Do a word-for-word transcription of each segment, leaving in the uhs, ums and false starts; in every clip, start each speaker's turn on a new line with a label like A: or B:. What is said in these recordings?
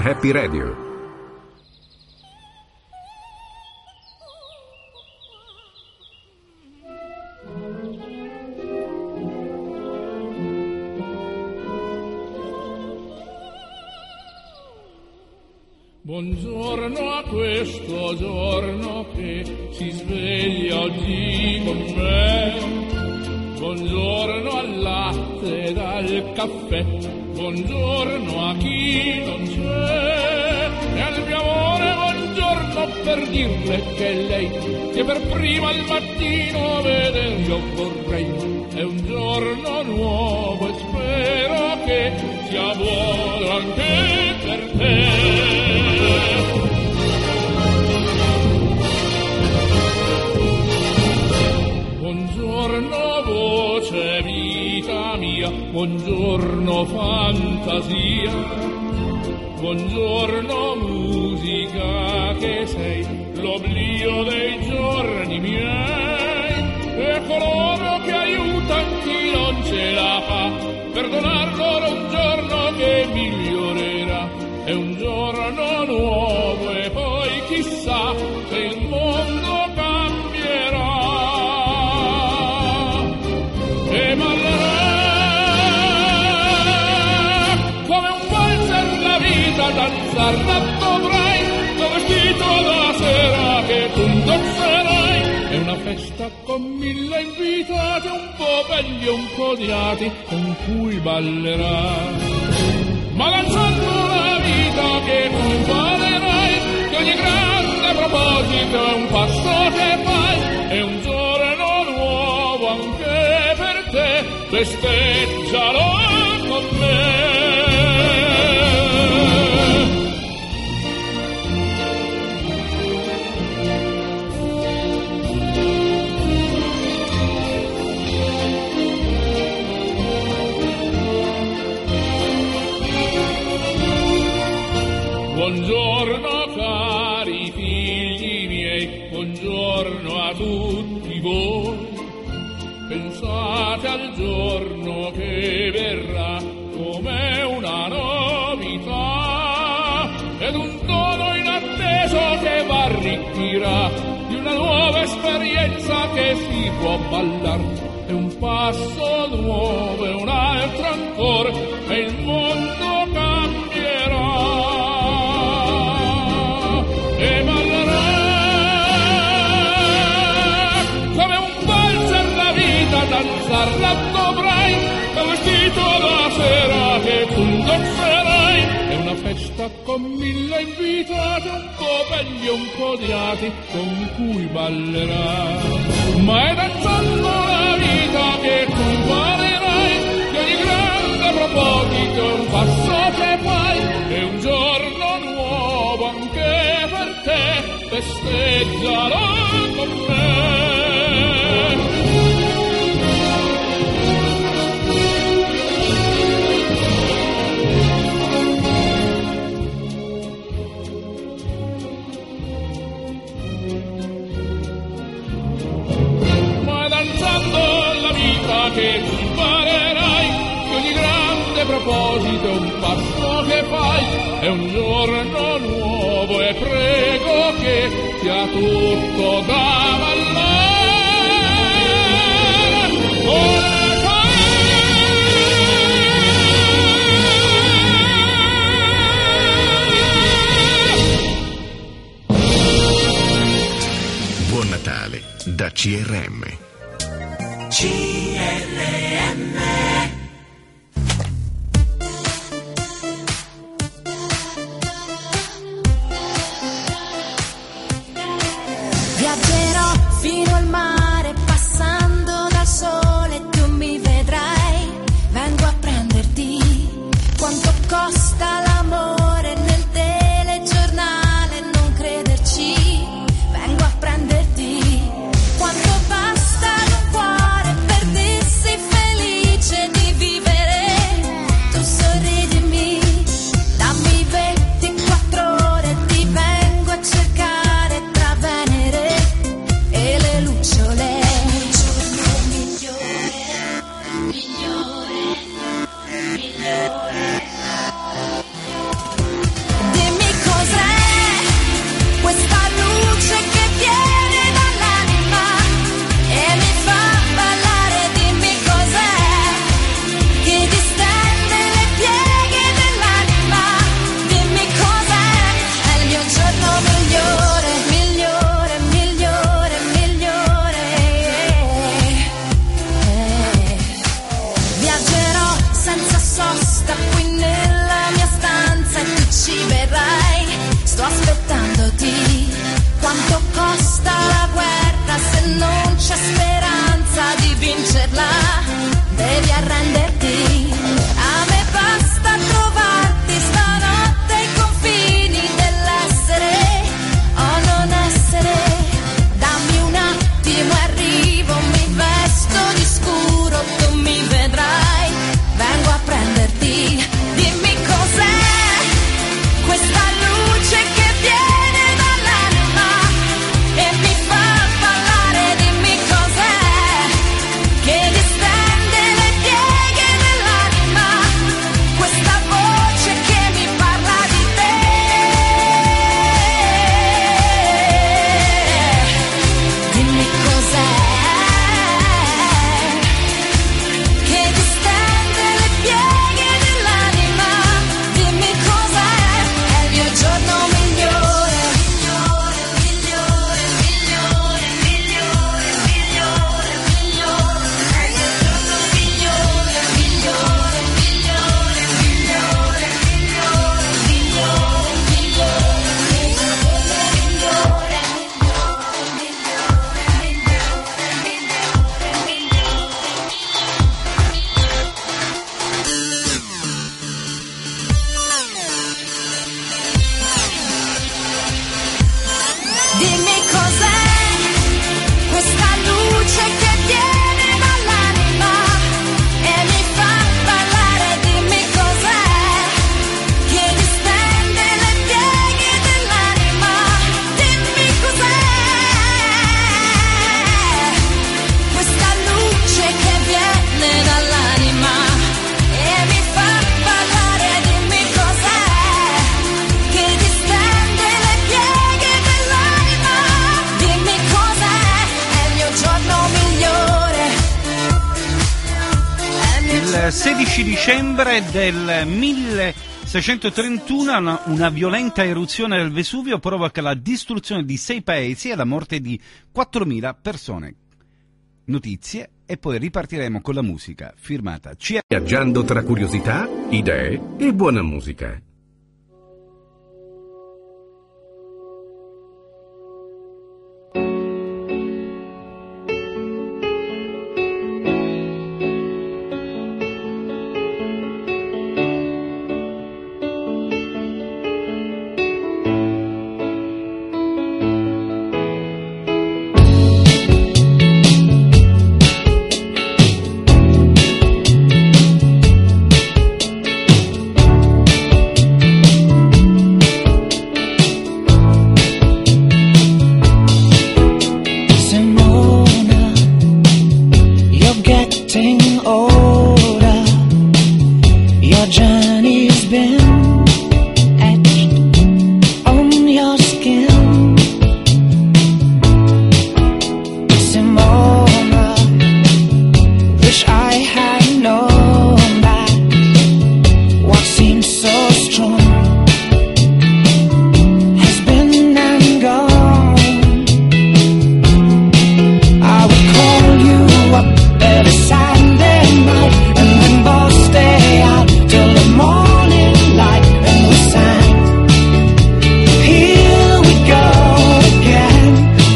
A: Happy Radio.
B: Buongiorno a questo giorno che si sveglia oggi con me. Buongiorno al latte ed al caffè. Buongiorno a chi non c'è. E al mio amore buongiorno per dirle che lei che per prima al mattino veder io vorrei. È un giorno nuovo e spero che sia buono anche per te. Buongiorno voce vita mia, buongiorno fantasia, buongiorno musica che sei l'oblio dei giorni miei e coloro che aiutano chi non ce la fa, perdonar loro un giorno che migliorerà, è un giorno nuovo e poi chissà se il mondo cambierà. E ballerà come un valzer la vita, danzarla dovrai, tuo vestito da sera che tu indosserai. È una festa con mille invitati, un po' belli e un po' odiati, con cui ballerai. Ma danzando la vita che tu imparerai, che ogni grande proposito è un passo che fai, è un giorno nuovo anche per te, festeggialo con me. Buongiorno cari figli miei, buongiorno a tutti voi. Pensate al giorno che verrà come una novità ed un dono inatteso che v'arricchirà di una nuova esperienza che si può ballare. È un passo nuovo e un altro ancora e il mondo cambierà. E ballerà come un valzer la vita, danzarla dovrai, col vestito da sera che tu indosserai. È una festa con mille invitati, un po' belli e un po' odiati, con cui ballerai. Ma è danzando la vita che tu imparerai, che ogni grande proposito è un passo che fai, è un giorno nuovo anche per te, festeggialo con me. Ma danzando la vita che tu imparerai, che ogni grande proposito è un passo che fai, è un giorno nuovo e prego che sia tutto da ballare. Oh,
A: Buon Natale da C R M.
C: C R M.
D: Viaggerò fino al mare, passando dal sole, tu mi vedrai, vengo a prenderti. Quanto costa l'amore nel telegiornale, non crederci, vengo a prenderti. Quanto basta un cuore per dirsi felice. sto aspettandoti. Quanto costa la guerra se non c'è speranza di vincerla? Devi arrenderti. A me basta trovarti stanotte ai confini dell'essere o non essere. Dammi un attimo, arrivo, mi vesto di scuro, tu mi vedrai, vengo a prenderti. Dimmi cos'è questa luce che viene dall'anima e mi fa ballare. Dimmi cos'è che distende le pieghe dell'anima, questa voce che mi parla di te. Dimmi cos'è che distende le pieghe dell'anima. Dimmi cos'è, è il mio giorno migliore. Migliore, migliore, migliore, migliore, migliore, migliore. È il mio giorno migliore, migliore, migliore, migliore, migliore, dimmi cos'è questa luce che viene dall'anima e mi fa ballare. Dimmi cos'è che distende le pieghe dell'anima. Dimmi cos'è questa luce che viene dall'anima e mi fa ballare. Dimmi cos'è che distende le pieghe dell'anima. Dimmi cos'è, è il mio giorno migliore. È il mio
E: Il sedici dicembre del milleseicentotrentuno una, una violenta eruzione del Vesuvio provoca la distruzione di sei paesi e la morte di quattromila persone. Notizie e poi ripartiremo con la musica firmata C R.
A: Viaggiando tra curiosità, idee e buona musica.
F: Simona, you're getting older. Your journey's been etched on your skin. Simona, wish I had known that what seemed so strong has been and gone. I would call you up every Saturday night, and we'd both stay out till the morning light, and we sang, here we go again.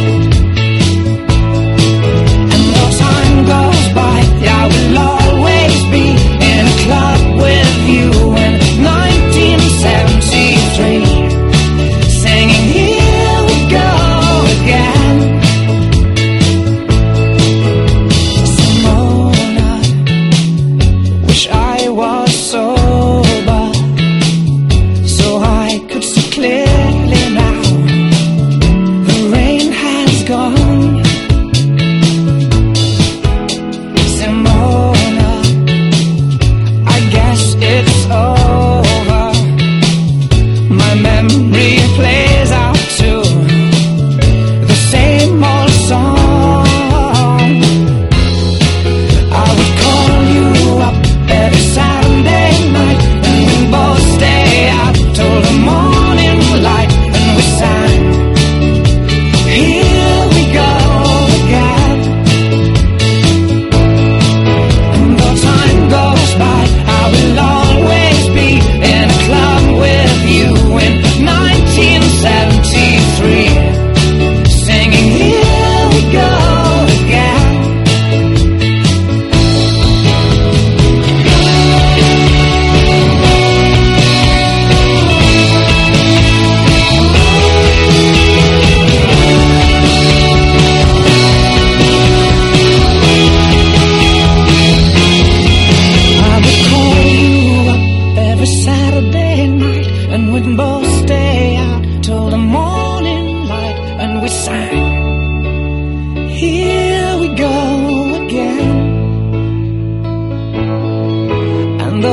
F: And though time goes by, I will always be in a club with you in nineteen seventy-three, singing, here we go again. Simona, wish I was sober so I could see clearly now. The rain has gone. Simona, I guess it's over. My memory plays out to the same old song. I would call you up every Saturday night, and we both stay out till the morning light, and we sang, here we go again. And though time goes by, I will always be in a club with you in nineteen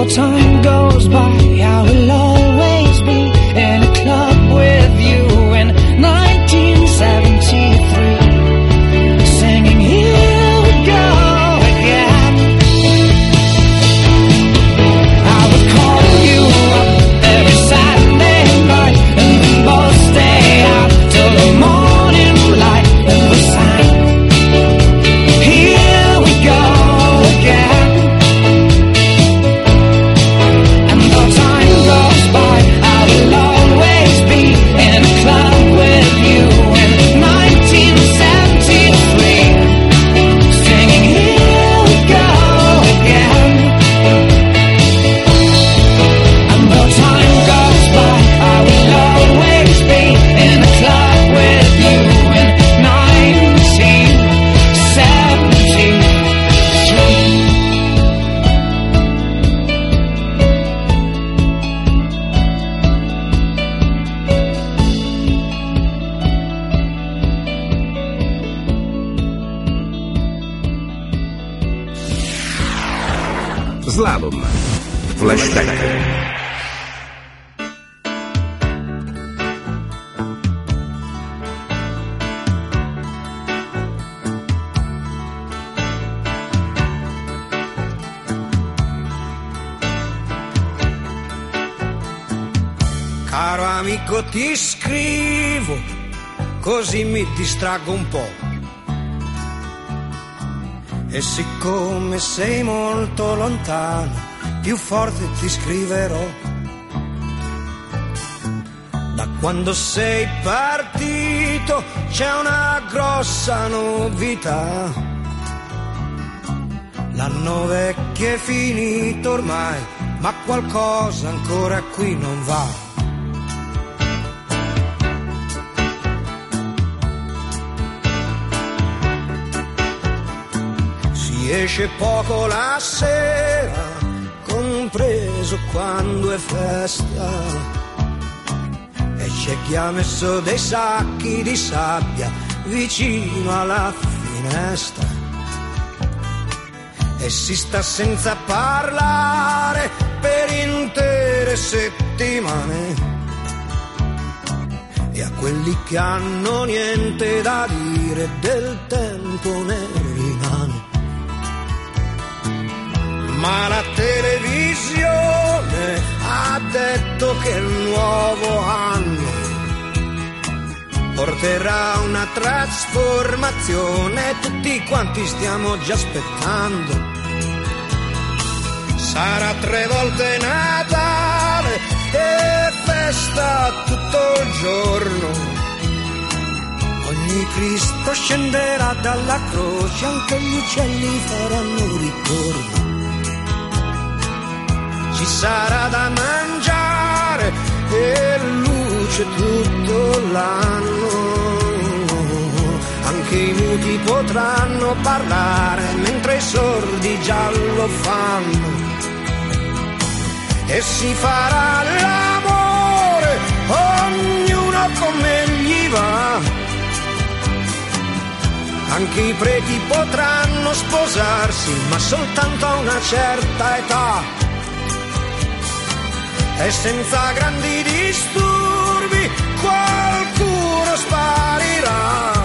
F: though time goes by, I will always be in a club with you in nineteen seventy-three, singing Here We Go Again. I would call you up every Saturday night, and we both stay out till the morning light, and we sang Here We Go Again. And though time goes by, I will always be in a club with you in nineteen seventy-three, singing Here We Go Again. And though time goes by, I will always be in a club with you in nineteen seventy-three.
A: Slalom. Flashback.
G: Caro amico, ti scrivo, così mi distraggo un po'. E siccome sei molto lontano, più forte ti scriverò. Da quando sei partito c'è una grossa novità. L'anno vecchio è finito ormai, ma qualcosa ancora qui non va. Esce poco la sera, compreso quando è festa, e c'è chi ha messo dei sacchi di sabbia vicino alla finestra, e si sta senza parlare per intere settimane, e a quelli che hanno niente da dire del tempo ne rimane. Ma la televisione ha detto che il nuovo anno porterà una trasformazione, tutti quanti stiamo già aspettando. Sarà tre volte Natale e festa tutto il giorno. Ogni Cristo scenderà dalla croce, anche gli uccelli faranno ritorno. Ci sarà da mangiare e luce tutto l'anno, anche i muti potranno parlare mentre i sordi già lo fanno, e si farà l'amore ognuno come gli va, anche i preti potranno sposarsi ma soltanto a una certa età. E senza grandi disturbi qualcuno sparirà.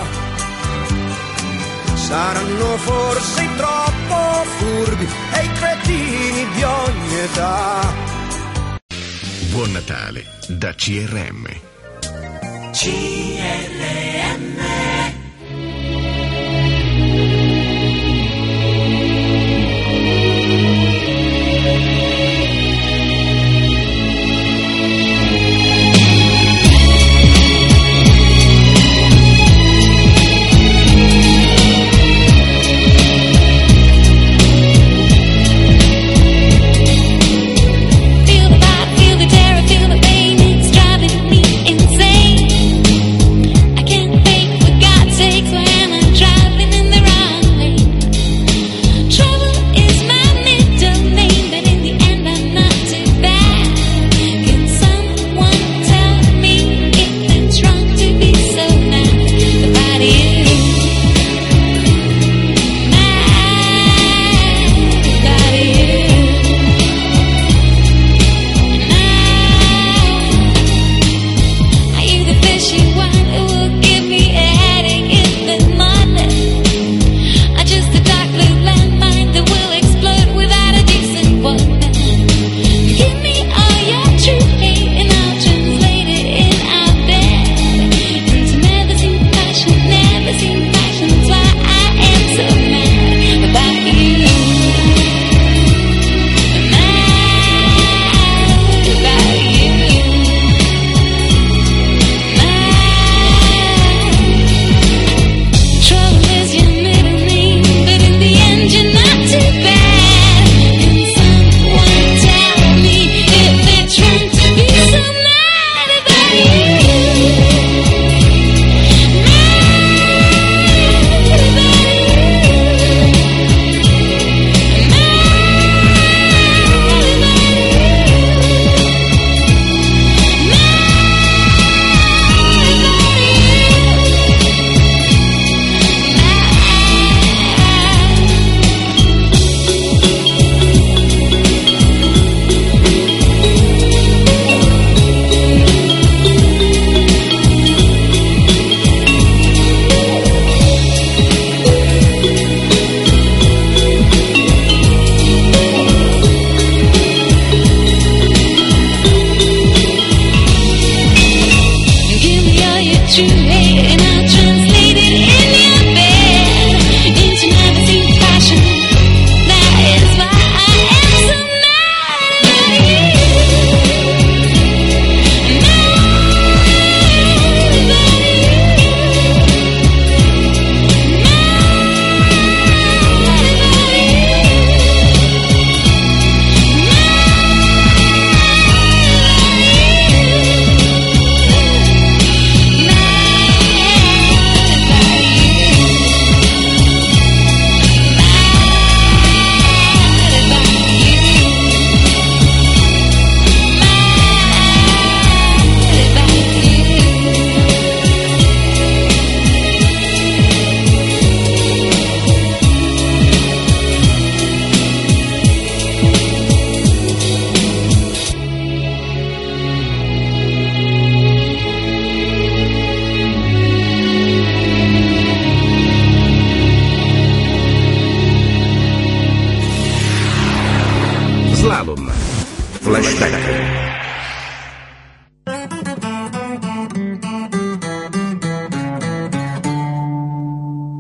G: Saranno forse troppo furbi e i cretini di ogni età.
A: Buon Natale da C R M.
C: C R M.
D: Feel the vibe, feel the terror, feel the pain, it's driving me insane.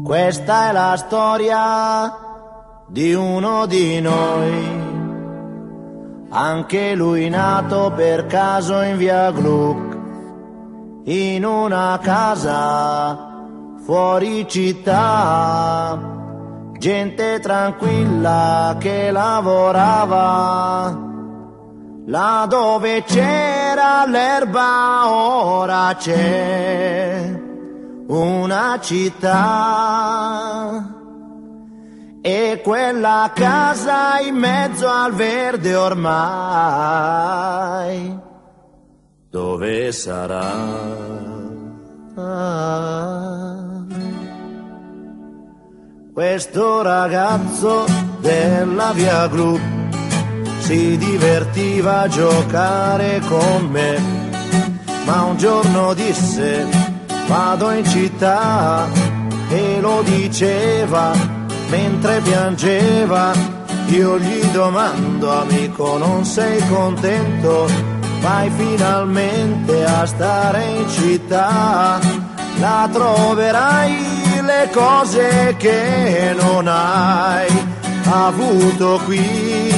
H: Questa è la storia di uno di noi, anche lui nato per caso in via Gluck, in una casa fuori città, gente tranquilla che lavorava, là dove c'era l'erba ora c'è una città. E quella casa in mezzo al verde ormai, dove sarà? Ah, questo ragazzo della via Gluck si divertiva a giocare con me, ma un giorno disse vado in città, e lo diceva mentre piangeva. Io gli domando, amico, non sei contento? Vai finalmente a stare in città, là troverai le cose che non hai avuto qui.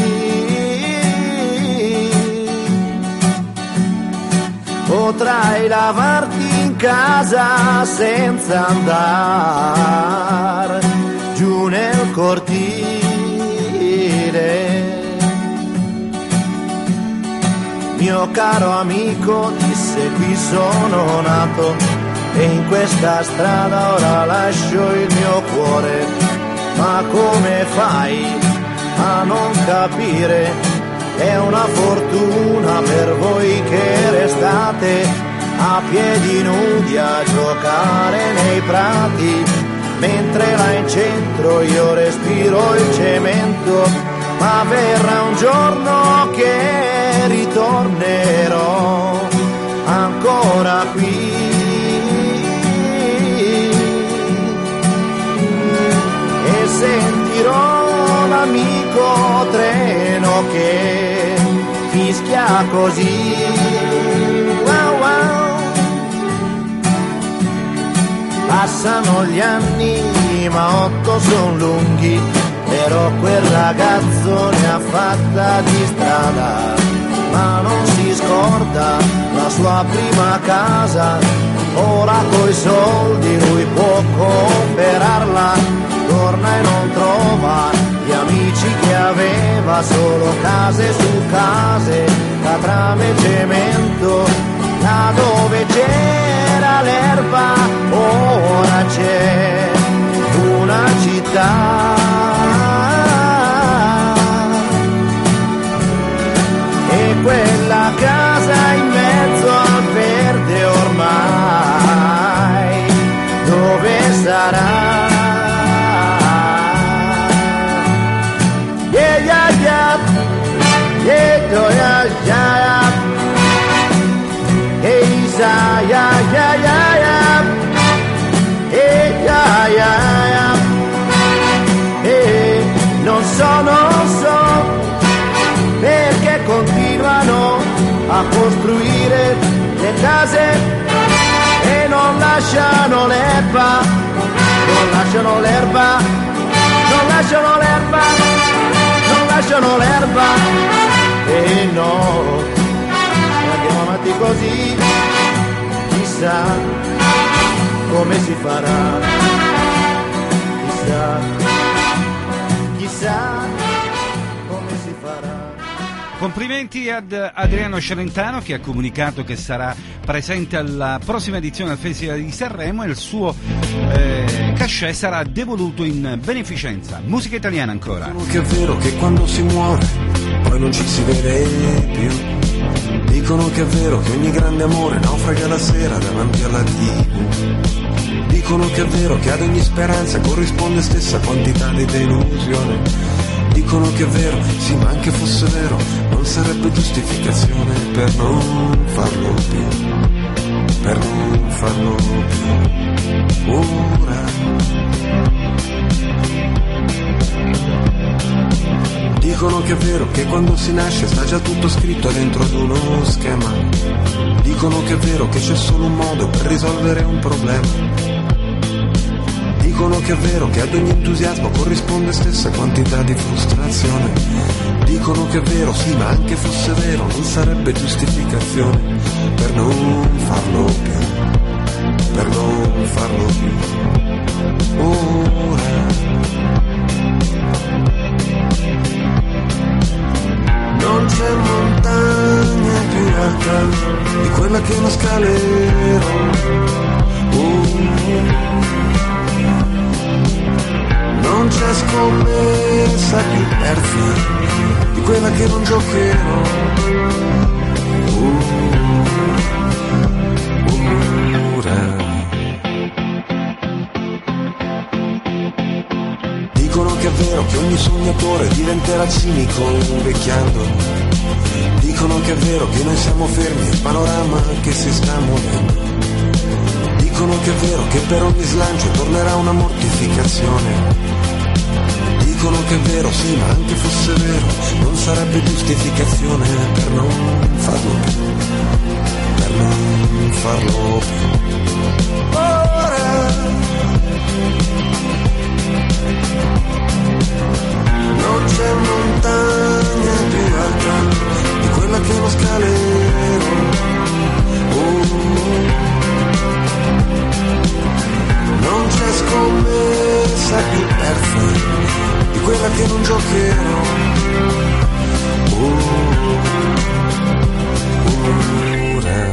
H: Potrai lavarti in casa senza andare giù nel cortile. Mio caro amico, disse, qui sono nato e in questa strada ora lascio il mio cuore. Ma come fai a non capire? È una fortuna per voi che restate a piedi nudi a giocare nei prati, mentre là in centro io respiro il cemento. Ma verrà un giorno che ritornerò ancora qui, e sentirò l'amico treno che fischia così. Wow, wow. Passano gli anni ma otto son lunghi, però quel ragazzo ne ha fatta di strada, ma non si scorda la sua prima casa. Ora coi soldi lui può comprarla, torna e non trova gli amici che aveva, solo case su case, catrame e cemento. Là dove c'era l'erba ora c'è una città, e quella casa in mezzo al verde ormai dove sarà? Yeah, yeah, yeah, yeah, yeah, yeah, hey, yeah, yeah, yeah, yeah, hey, yeah, yeah, yeah, hey, non so, non so perché continuano a costruire le case e non lasciano l'erba, non lasciano l'erba, non lasciano l'erba, non lasciano l'erba, e no, se andiamo avanti così, chissà come si farà, chissà, chissà come si farà.
E: Complimenti ad Adriano Celentano, che ha comunicato che sarà presente alla prossima edizione del Festival di Sanremo, e il suo eh, cachet sarà devoluto in beneficenza. Musica italiana ancora.
I: Dicono che è vero che quando si muore poi non ci si vede più. Dicono che è vero che ogni grande amore naufraga la sera davanti alla tivù. Dicono che è vero che ad ogni speranza corrisponde stessa quantità di delusione. Dicono che è vero, sì, ma anche fosse vero, non sarebbe giustificazione per non farlo più, per non farlo più, ora. Dicono che è vero che quando si nasce sta già tutto scritto dentro ad uno schema. Dicono che è vero che c'è solo un modo per risolvere un problema. Dicono che è vero che ad ogni entusiasmo corrisponde stessa quantità di frustrazione. Dicono che è vero, sì, ma anche fosse vero non sarebbe giustificazione per non farlo più, per non farlo più. Ora non c'è montagna più alta di quella che non scalerò. Oh. Non c'è scommessa più persa di quella che non giocherò. Ora dicono che è vero che ogni sognatore diventerà cinico invecchiando. Dicono che è vero che noi siamo fermi, il panorama che si sta muovendo. Dicono che è vero che per ogni slancio tornerà una mortificazione. Dicono che è vero, sì, ma anche fosse vero non sarebbe giustificazione per non farlo più, per non farlo più. Ora non c'è montagna più alta di quella che non scalerò. Oh. Non c'è scommessa più persa di quella che non giocherò. Ora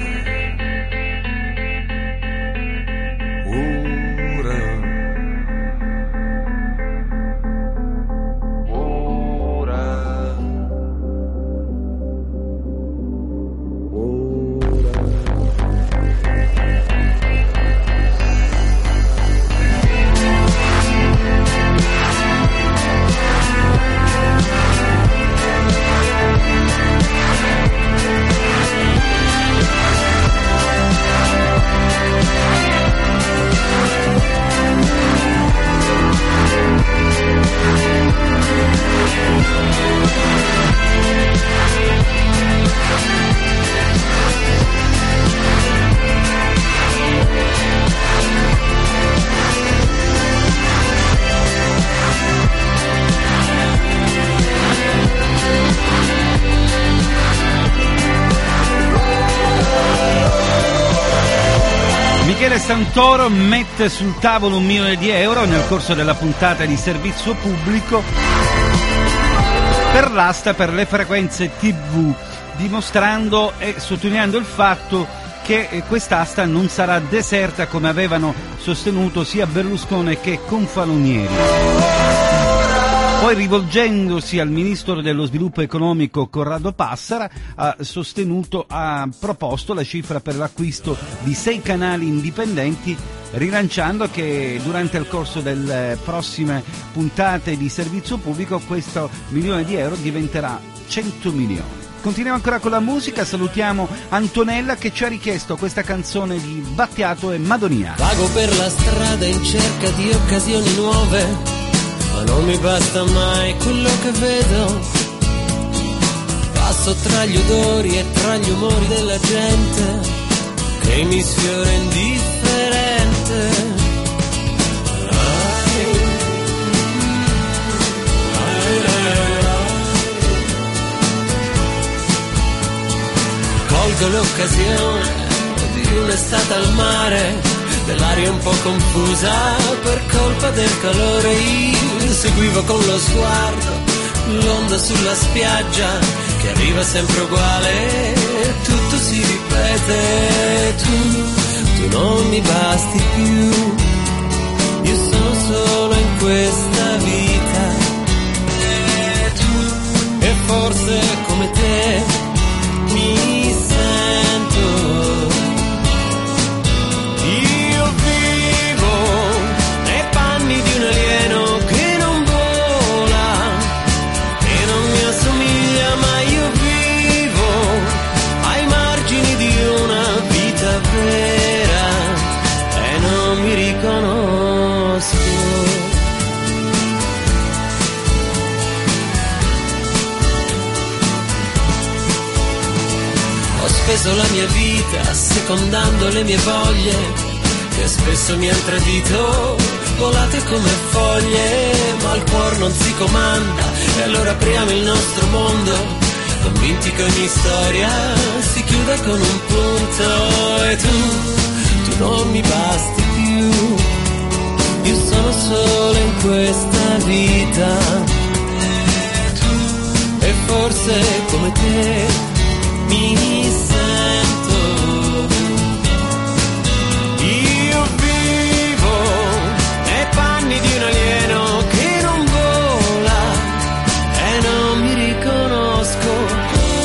E: Santoro mette sul tavolo un milione di euro nel corso della puntata di servizio pubblico per l'asta per le frequenze tivù, dimostrando e sottolineando il fatto che quest'asta non sarà deserta come avevano sostenuto sia Berlusconi che Confalonieri. Poi, rivolgendosi al ministro dello sviluppo economico Corrado Passera, ha sostenuto, ha proposto la cifra per l'acquisto di sei canali indipendenti, rilanciando che durante il corso delle prossime puntate di servizio pubblico questo milione di euro diventerà cento milioni. Continuiamo ancora con la musica, salutiamo Antonella che ci ha richiesto questa canzone di Battiato e Madonia.
J: Vago per la strada in cerca di occasioni nuove, ma non mi basta mai quello che vedo. Passo tra gli odori e tra gli umori della gente che mi sfiora indifferente. Colgo l'occasione di un'estate al mare, dell'aria un po' confusa per colpa del calore. Io seguivo con lo sguardo l'onda sulla spiaggia che arriva sempre uguale, tutto si ripete. Tu, tu non mi basti più, io sono solo in questa vita. E tu, e forse come te mi sento. Io vivo nei panni di un alieno che non vola e non mi assomiglia, ma io vivo ai margini di una vita vera e non mi riconosco. Ho speso la mia vita secondando le mie voglie che spesso mi han tradito, volate come foglie, ma il cuore non si comanda, e allora apriamo il nostro mondo, convinti che ogni storia si chiuda con un punto. E tu, tu non mi basti più, io sono solo in questa vita, e forse come te mi sento. Io vivo nei panni di un alieno che non vola e non mi riconosco.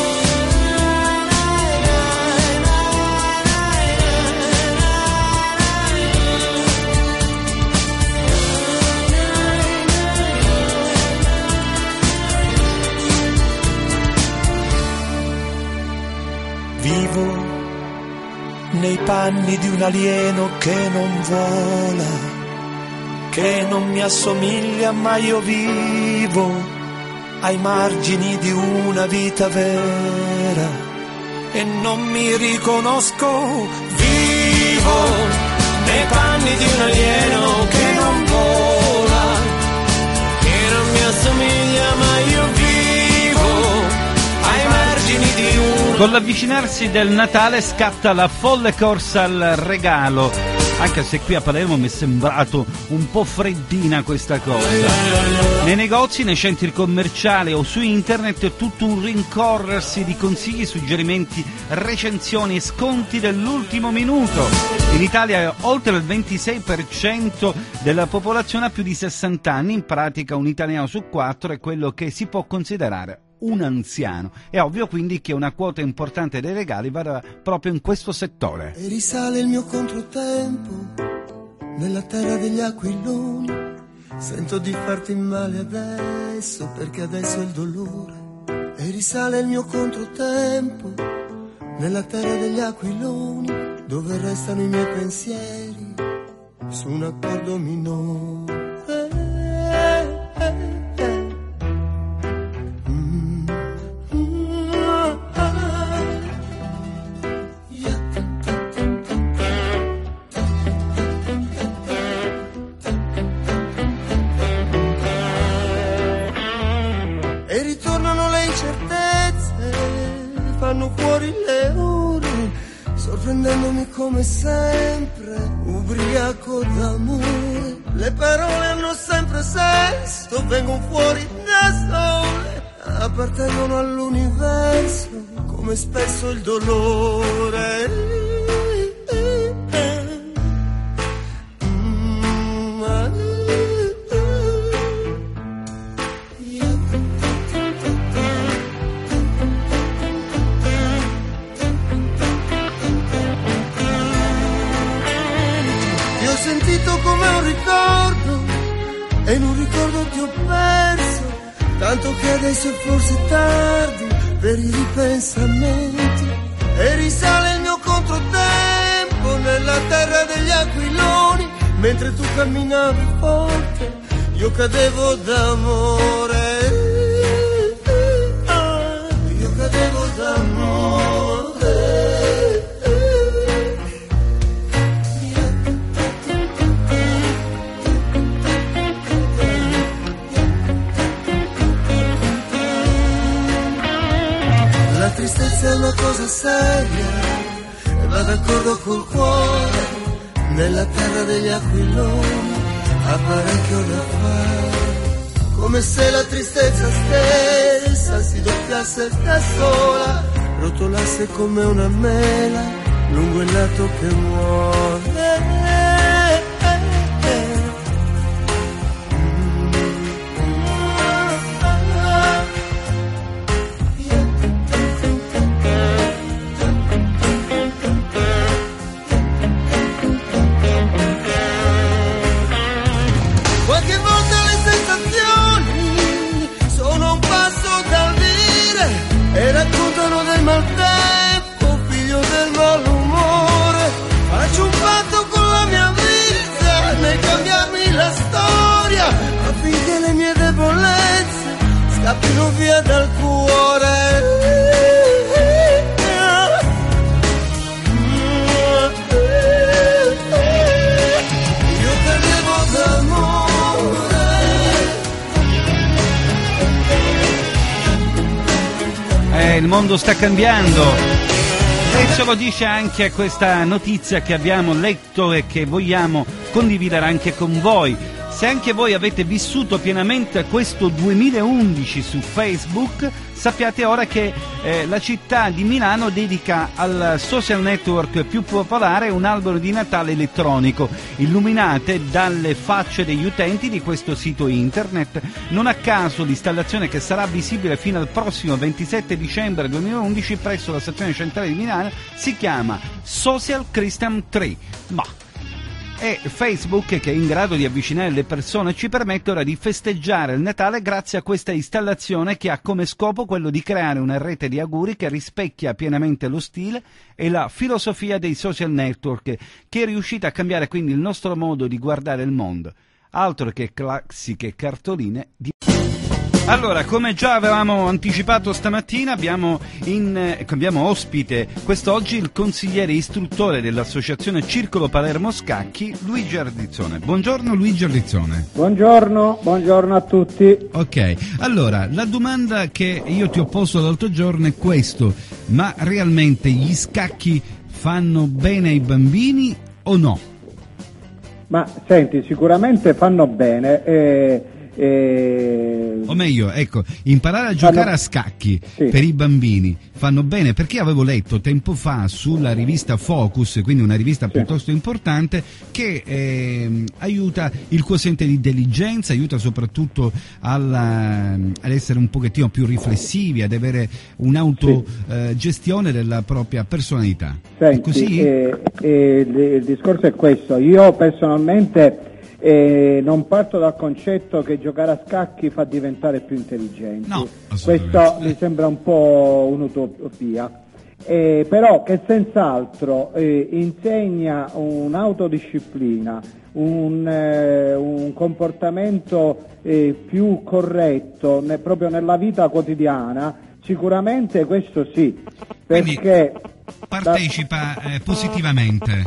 K: Vivo nei panni di un alieno che non vola, che non mi assomiglia, ma io vivo ai margini di una vita vera e non mi riconosco. Vivo nei panni di un alieno che non vola, che non mi assomiglia, ma io vivo ai margini di una.
E: Con l'avvicinarsi del Natale scatta la folle corsa al regalo, anche se qui a Palermo mi è sembrato un po' freddina questa cosa. Nei negozi, nei centri commerciali o su internet è tutto un rincorrersi di consigli, suggerimenti, recensioni e sconti dell'ultimo minuto. In Italia oltre il ventisei per cento della popolazione ha più di sessanta anni, in pratica un italiano su quattro è quello che si può considerare un anziano. È ovvio quindi che una quota importante dei regali vada proprio in questo settore.
L: E risale il mio controtempo nella terra degli aquiloni. Sento di farti male adesso, perché adesso è il dolore. E risale il mio controtempo nella terra degli aquiloni, dove restano i miei pensieri su un accordo minore. Fanno fuori le ore, sorprendendomi come sempre, ubriaco d'amore. Le parole hanno sempre senso, vengono fuori da sole, appartengono all'universo, come spesso il dolore. Come un ricordo, e in un ricordo ti ho perso, tanto che adesso è forse tardi per i ripensamenti. E risale il mio controtempo nella terra degli aquiloni, mentre tu camminavi forte, io cadevo d'amore. Io cadevo d'amore. La tristezza è una cosa seria e va d'accordo col cuore. Nella terra degli aquiloni ha parecchio da fare, come se la tristezza stessa si doppiasse da sola, rotolasse come una mela lungo il lato che muore. E raccontano del maltempo, figlio del malumore. Faccio un patto con la mia vita nel cambiarmi la storia, affinché le mie debolezze scappino via dal cuore. Io cadevo da
E: il mondo sta cambiando. E ce lo dice anche questa notizia che abbiamo letto e che vogliamo condividere anche con voi. Se anche voi avete vissuto pienamente questo duemilaundici su Facebook, sappiate ora che eh, la città di Milano dedica al social network più popolare un albero di Natale elettronico, illuminate dalle facce degli utenti di questo sito internet. Non a caso l'installazione, che sarà visibile fino al prossimo ventisette dicembre duemilaundici presso la stazione centrale di Milano, si chiama Social Christmas Tree. Ma è Facebook che è in grado di avvicinare le persone, ci permette ora di festeggiare il Natale grazie a questa installazione che ha come scopo quello di creare una rete di auguri che rispecchia pienamente lo stile e la filosofia dei social network, che è riuscita a cambiare quindi il nostro modo di guardare il mondo. Altro che classiche cartoline di... Allora, come già avevamo anticipato stamattina, abbiamo, in, eh, abbiamo ospite quest'oggi il consigliere istruttore dell'Associazione Circolo Palermo Scacchi, Luigi Ardizzone. Buongiorno Luigi Ardizzone.
M: Buongiorno, buongiorno a tutti.
E: Ok, allora, la domanda che io ti ho posto l'altro giorno è questo: ma realmente gli scacchi fanno bene ai bambini o no?
M: Ma senti, sicuramente fanno bene. Eh... E...
E: o meglio, ecco, imparare a giocare
M: fanno...
E: a scacchi
M: sì.
E: per i bambini fanno bene, perché avevo letto tempo fa sulla rivista Focus, quindi una rivista sì. piuttosto importante, che eh, aiuta il quoziente di intelligenza, aiuta soprattutto alla, ad essere un pochettino più riflessivi, ad avere un'autogestione sì. eh, della propria personalità.
M: Senti,
E: è così?
M: Eh, eh, il discorso è questo: io personalmente E non parto dal concetto che giocare a scacchi fa diventare più intelligenti.
E: No,
M: questo mi sembra un po' un'utopia, eh, però che senz'altro eh, insegna un'autodisciplina, un, eh, un comportamento eh, più corretto ne, proprio nella vita quotidiana. Sicuramente questo sì, perché
E: quindi partecipa da... eh, positivamente.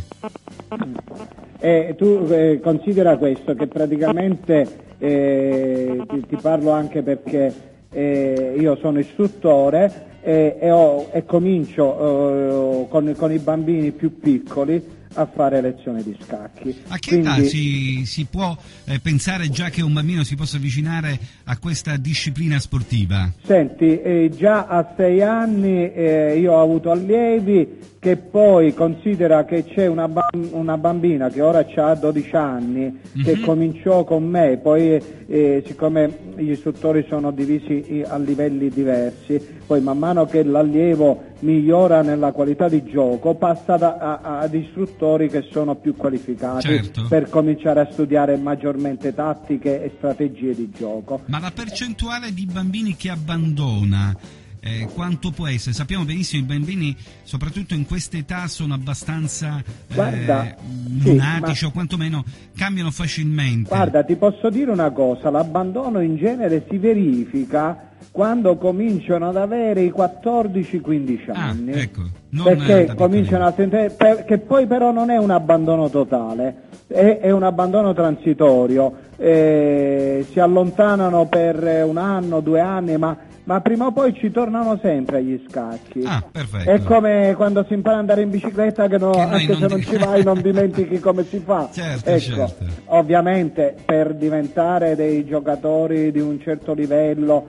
M: Eh, tu eh, considera questo, che praticamente eh, ti, ti parlo anche perché eh, io sono istruttore eh, e, ho, e comincio eh, con, con i bambini più piccoli a fare lezioni di scacchi.
E: A che
M: Quindi,
E: età si, si può eh, pensare già che un bambino si possa avvicinare a questa disciplina sportiva?
M: Senti, eh, già a sei anni eh, io ho avuto allievi che poi considera che c'è una, bam- una bambina che ora ha dodici anni, mm-hmm. che cominciò con me, poi eh, siccome gli istruttori sono divisi a livelli diversi, poi man mano che l'allievo migliora nella qualità di gioco passa da, a, ad istruttori che sono più qualificati, certo. per cominciare a studiare maggiormente tattiche e strategie di gioco.
E: Ma la percentuale di bambini che abbandona, Eh, quanto può essere? Sappiamo benissimo che i bambini, soprattutto in questa età, sono abbastanza
M: Guarda,
E: eh, lunatici,
M: sì, ma...
E: o quantomeno cambiano facilmente.
M: Guarda, ti posso dire una cosa: l'abbandono in genere si verifica quando cominciano ad avere i quattordici quindici anni,
E: ah, ecco. Non
M: perché cominciano a tentare, per, che poi però non è un abbandono totale, è, è un abbandono transitorio, eh, si allontanano per un anno, due anni, ma ma prima o poi ci tornano sempre agli scacchi.
E: Ah, perfetto.
M: È come quando si impara ad andare in bicicletta, che, no,
E: che
M: anche
E: non
M: se non
E: di...
M: ci vai non dimentichi come si fa.
E: Certo,
M: ecco,
E: certo.
M: Ovviamente per diventare dei giocatori di un certo livello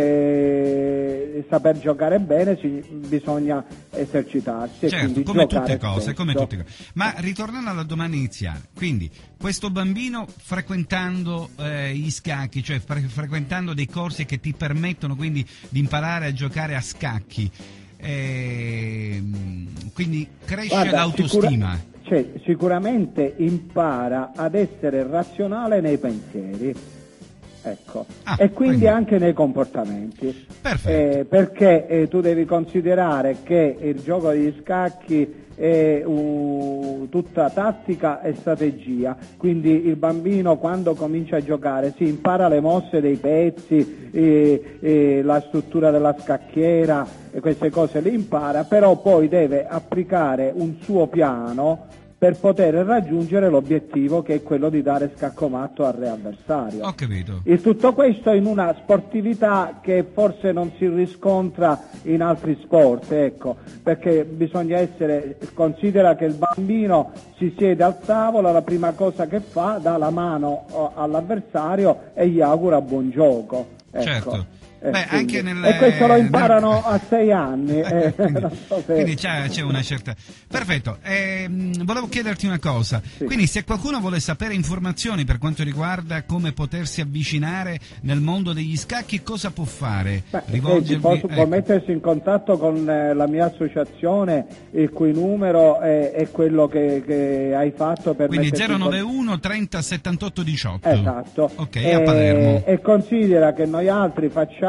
M: e saper giocare bene si, bisogna esercitarsi.
E: Certo,
M: e
E: come
M: giocare
E: tutte cose, come
M: spesso.
E: tutte cose. Ma ritornando alla domanda iniziale, quindi questo bambino frequentando eh, gli scacchi, cioè fre- frequentando dei corsi che ti permettono quindi di imparare a giocare a scacchi, eh, quindi cresce
M: Guarda,
E: l'autostima.
M: Sicura- cioè, sicuramente impara ad essere razionale nei pensieri. Ecco.
E: Ah,
M: e quindi, quindi anche nei comportamenti, eh, perché eh, tu devi considerare che il gioco degli scacchi è uh, tutta tattica e strategia, quindi il bambino quando comincia a giocare si impara le mosse dei pezzi, eh, eh, la struttura della scacchiera, e queste cose le impara, però poi deve applicare un suo piano per poter raggiungere l'obiettivo che è quello di dare scaccomatto al re avversario.
E: Ho capito.
M: E tutto questo in una sportività che forse non si riscontra in altri sport, ecco, perché bisogna essere, considera che il bambino si siede al tavolo, la prima cosa che fa, dà la mano all'avversario e gli augura buon gioco. Ecco.
E: Certo.
M: Eh,
E: Beh,
M: quindi,
E: anche nel,
M: e questo lo imparano
E: nel...
M: a sei anni. Eh, non so se...
E: Quindi c'è, c'è una certa... Perfetto, eh, volevo chiederti una cosa, sì. Quindi se qualcuno vuole sapere informazioni per quanto riguarda come potersi avvicinare nel mondo degli scacchi, cosa può fare?
M: Beh,
E: Rivolgervi...
M: può,
E: ecco.
M: può mettersi in contatto con eh, la mia associazione, il cui numero è, è quello che, che hai fatto per
E: quindi
M: mettersi
E: zero nove
M: in
E: uno trenta settantotto diciotto.
M: Esatto.
E: Ok,
M: e,
E: a Palermo.
M: E considera che noi altri facciamo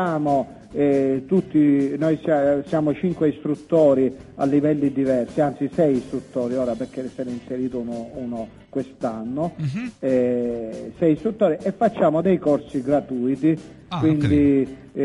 M: Eh, tutti, noi siamo cinque istruttori a livelli diversi, anzi sei istruttori ora perché se ne è inserito uno, uno quest'anno, uh-huh. eh, sei istruttori e facciamo dei corsi gratuiti, ah, quindi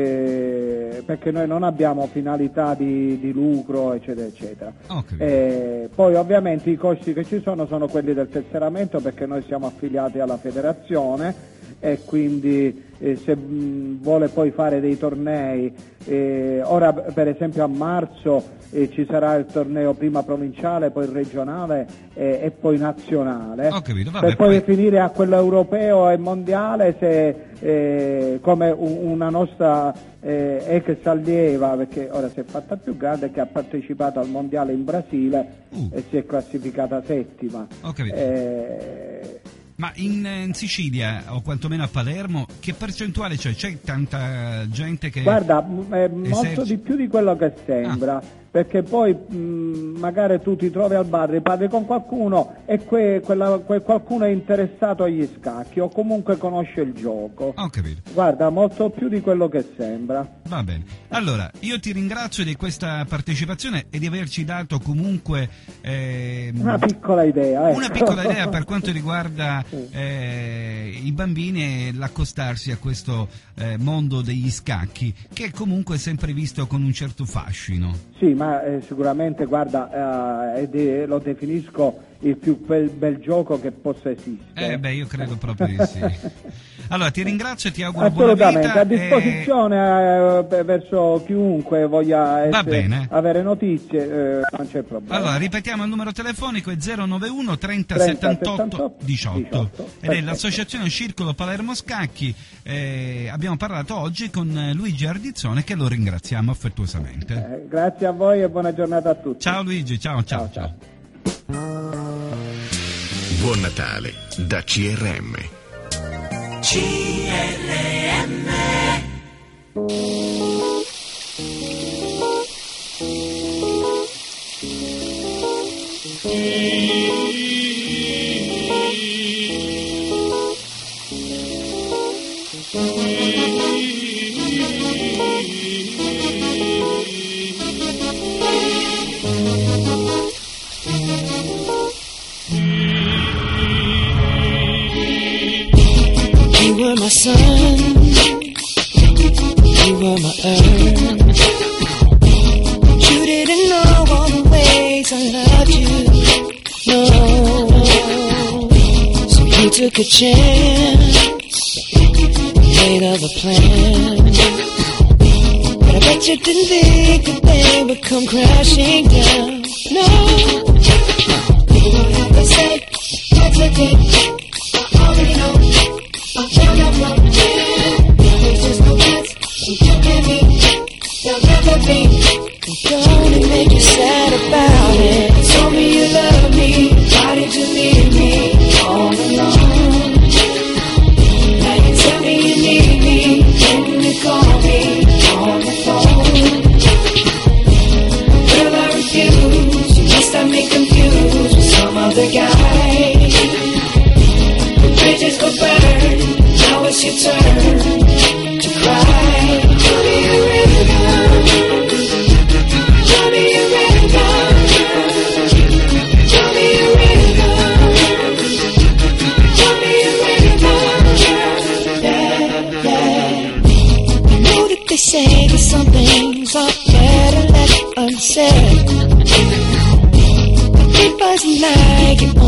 M: eh, perché noi non abbiamo finalità di, di lucro eccetera eccetera.
E: Okay.
M: Eh, poi ovviamente i costi che ci sono sono quelli del tesseramento perché noi siamo affiliati alla federazione e quindi eh, se mh, vuole poi fare dei tornei, eh, ora per esempio a marzo eh, ci sarà il torneo prima provinciale, poi regionale eh, e poi nazionale.
E: Ho capito, vabbè,
M: per poi,
E: poi
M: finire a quello europeo e mondiale se eh, come un, una nostra eh, ex allieva, perché ora si è fatta più grande, che ha partecipato al mondiale in Brasile uh. e si è classificata settima.
E: Ho capito.
M: Eh,
E: Ma in, in Sicilia, o quantomeno a Palermo, che percentuale c'è? C'è tanta gente che...
M: Guarda, è molto
E: eserci...
M: di più di quello che sembra, ah. perché poi mh, magari tu ti trovi al bar, parli con qualcuno e que, quella, quel qualcuno è interessato agli scacchi o comunque conosce il gioco.
E: Ho capito.
M: Guarda, molto più di quello che sembra.
E: Va bene. Allora, io ti ringrazio di questa partecipazione e di averci dato comunque... Eh,
M: una piccola idea. Ecco.
E: Una piccola idea per quanto riguarda eh, i bambini e l'accostarsi a questo eh, mondo degli scacchi, che è comunque sempre visto con un certo fascino.
M: Sì, ma eh, sicuramente, guarda, eh, de- lo definisco il più bel, bel gioco che possa esistere.
E: Eh beh, io credo proprio di sì. Allora, ti ringrazio e ti auguro buona vita.
M: Assolutamente, a disposizione e... eh, verso chiunque voglia essere, avere notizie, eh, non c'è problema.
E: Allora, ripetiamo il numero telefonico, è zero nove uno trenta settantotto diciotto ed è l'associazione Circolo Palermo Scacchi. Eh, abbiamo parlato oggi con Luigi Ardizzone, che lo ringraziamo affettuosamente.
M: Eh, grazie a voi e buona giornata a tutti.
E: Ciao Luigi, ciao ciao ciao. ciao.
A: Buon Natale da C R M.
C: C R M.
F: You were my sun, you were my earth. You didn't know all the ways I loved you, no. So you took a chance, made other plans, but I bet you didn't think that they would come crashing down, no. They say, that's okay, I already know. I'll tell you from here. There's just no chance you and me. There'll never be. Don't make you sad about it. Told me you love me. Why did you leave me all alone? Now you tell me you need me. When you call me on the phone. Girl, I refuse. You must have me confused with some other guy. Bridges go burn, now it's your turn to cry. Tell me you're ready now. Tell me you're ready now. Tell me you're ready now. Tell me you're ready now. Yeah, yeah. I know that they say that some things are better left unsaid. It wasn't like it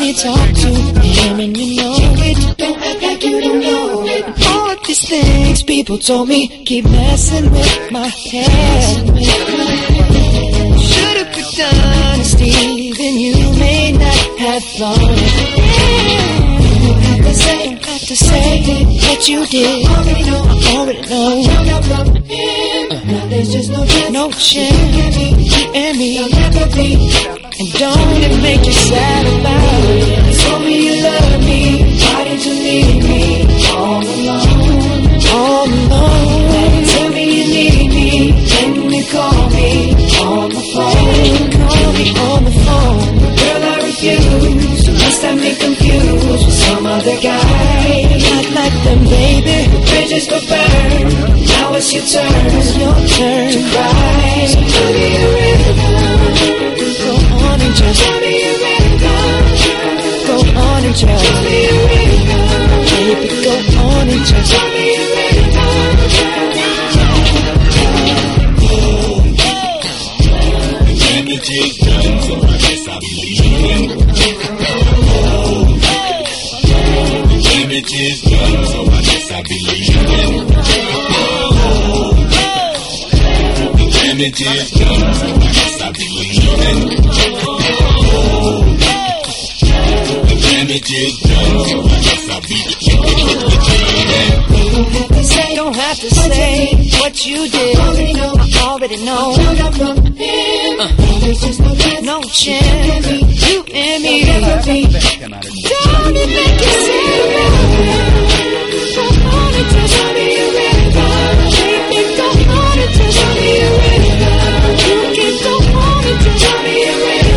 F: me talk to him and you know it. Don't act like you don't know it. All of these things people told me keep messing with my head. Should've picked honesty, then you may not have thought it. Yeah. You don't have to say, don't have to say what you did. I already know, I already know. Found out from him. Uh, now there's just no chance. No chance. You and me. You'll never be. And don't it make you sad about it? Told me you love me. Why did you leave me all alone? All alone. Tell me you need me. Can you call me on the phone? Call me on the phone. Girl, I refuse. Must have me confused with some other guy. Not like them, baby. Bridges go burn. Now it's your turn. It's your turn to cry. So tell me you're ready. Go on and just tell me you're ready. Go on and just tell me you're ready. Baby, go on and just tell me you're ready.
N: Take time, so I guess I'll be leaving. Damage is done, so I guess I'll be leaving. Damage is done, so I guess I'll be leaving. Damage is done, so I guess I'll be leaving.
F: Don't have to say what you did. I already know. I already know. Uh, no chance. You and me. Don't it make you sad? Go on and just tell me you're ready. Baby, go on and just tell me you're ready. You can go on and just tell me you're ready.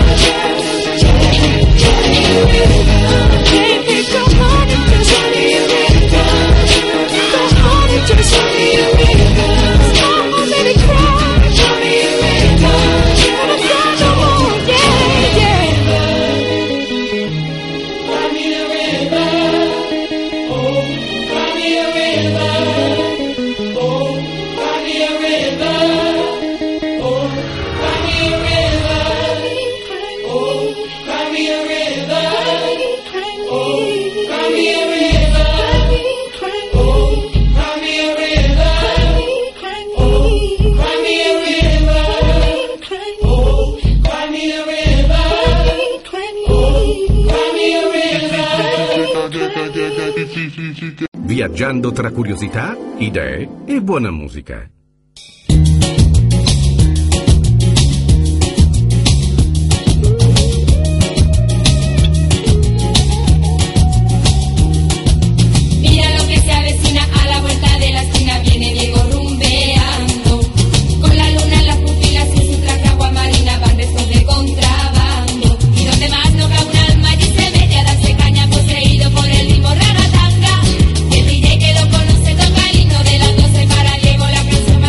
F: Baby, go on and just tell me you're ready. Go on and just tell me you're ready. Stop, let it cry. Tell me you're ready. Never cry no more. Yeah, yeah. Cry me a river. Oh, cry me a river. Oh, cry me a river. Oh, cry me a river. Oh, cry me a river. Oh, cry me a river. Oh, cry me a river. Oh, cry me a river. Oh, cry me a river. Oh, cry me a river.
A: Viaggiando tra curiosità, idee e buona musica.
O: Mira lo que se avecina a la vuelta de la esquina, viene Diego rumbeando, con la luna en las pupilas y su traje agua marina van restos de contrabando. Y donde más no cabe un alma allí se mete a darse caña, poseído por el ritmo ragatanga. El D J que lo conoce toca el himno de las doce para Diego, la canción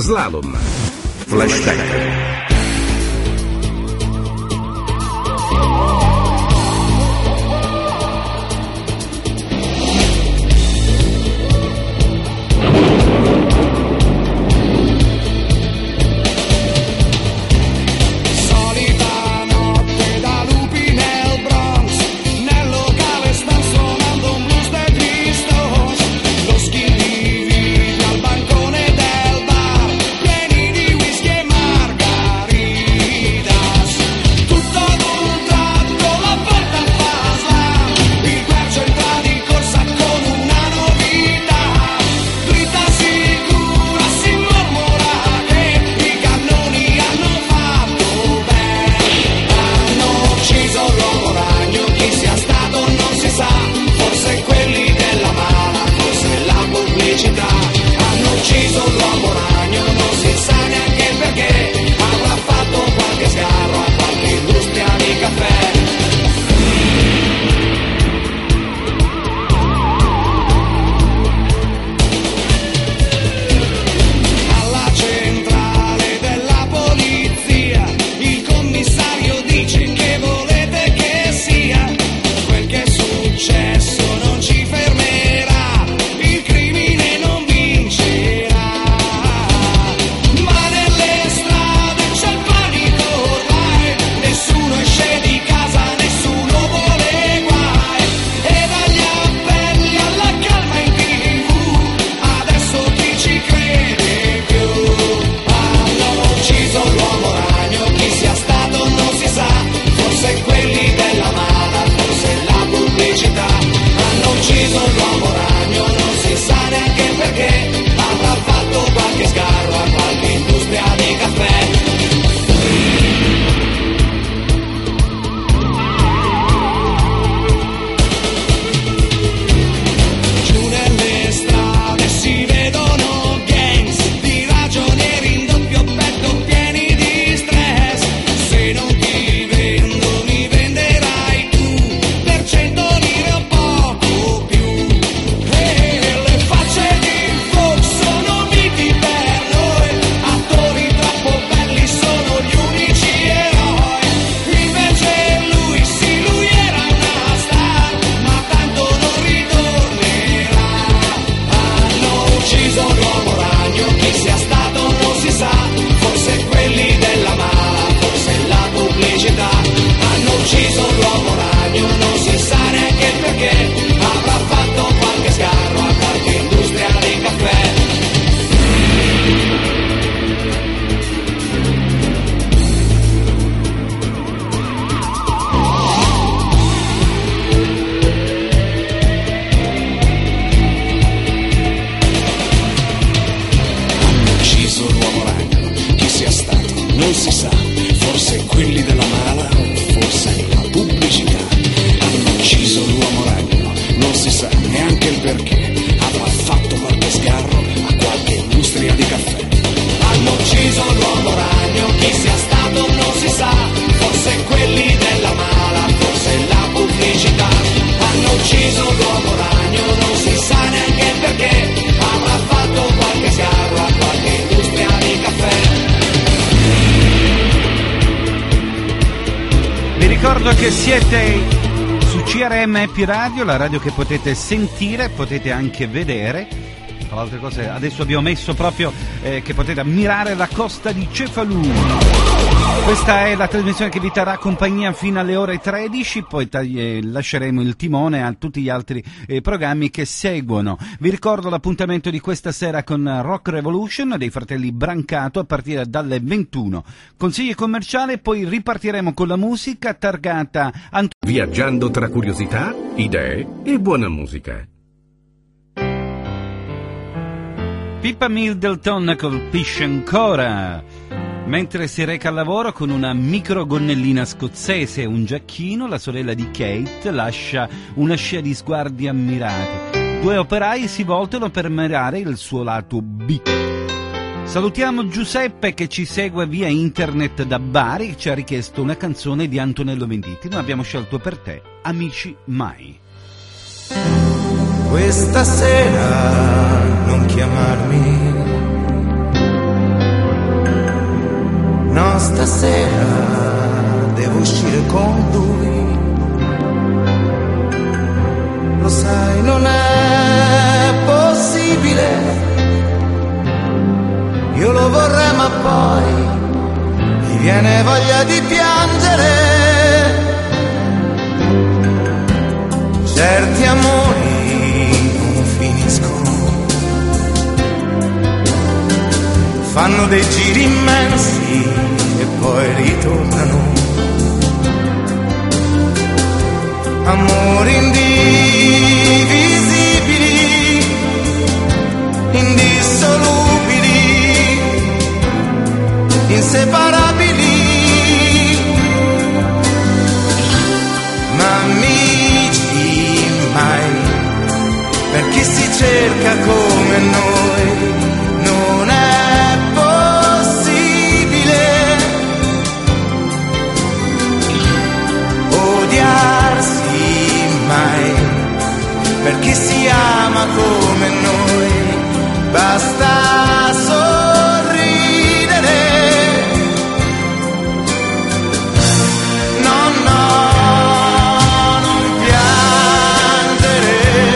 A: Slalom. Flashback.
E: Ricordo che siete su C R M Happy Radio, la radio che potete sentire, potete anche vedere. Tra le altre cose adesso abbiamo messo proprio eh, che potete ammirare la costa di Cefalù. Questa è la trasmissione che vi terrà compagnia fino alle ore tredici, poi eh, lasceremo il timone a tutti gli altri eh, programmi che seguono. Vi ricordo l'appuntamento di questa sera con Rock Revolution dei fratelli Brancato a partire dalle ventuno. Consigli commerciali, poi ripartiremo con la musica targata Ant-
A: Viaggiando tra curiosità, idee e buona musica.
E: Pippa Middleton colpisce ancora mentre si reca al lavoro con una microgonnellina scozzese e un giacchino. La sorella di Kate lascia una scia di sguardi ammirati. Due operai si voltano per ammirare il suo lato B. Salutiamo Giuseppe che ci segue via internet da Bari, che ci ha richiesto una canzone di Antonello Venditti. Noi abbiamo scelto per te Amici Mai.
H: Questa sera non chiamarmi, stasera devo uscire con lui. Lo sai, non è possibile, io lo vorrei ma poi mi viene voglia di piangere. Certi amori non finiscono, fanno dei giri immensi e poi ritornano. Amori indivisibili, indissolubili, inseparabili, ma amici mai, per chi si cerca come noi, non è possibile odiarsi mai, per chi si ama come noi, basta sorridere. No, no, non piangere,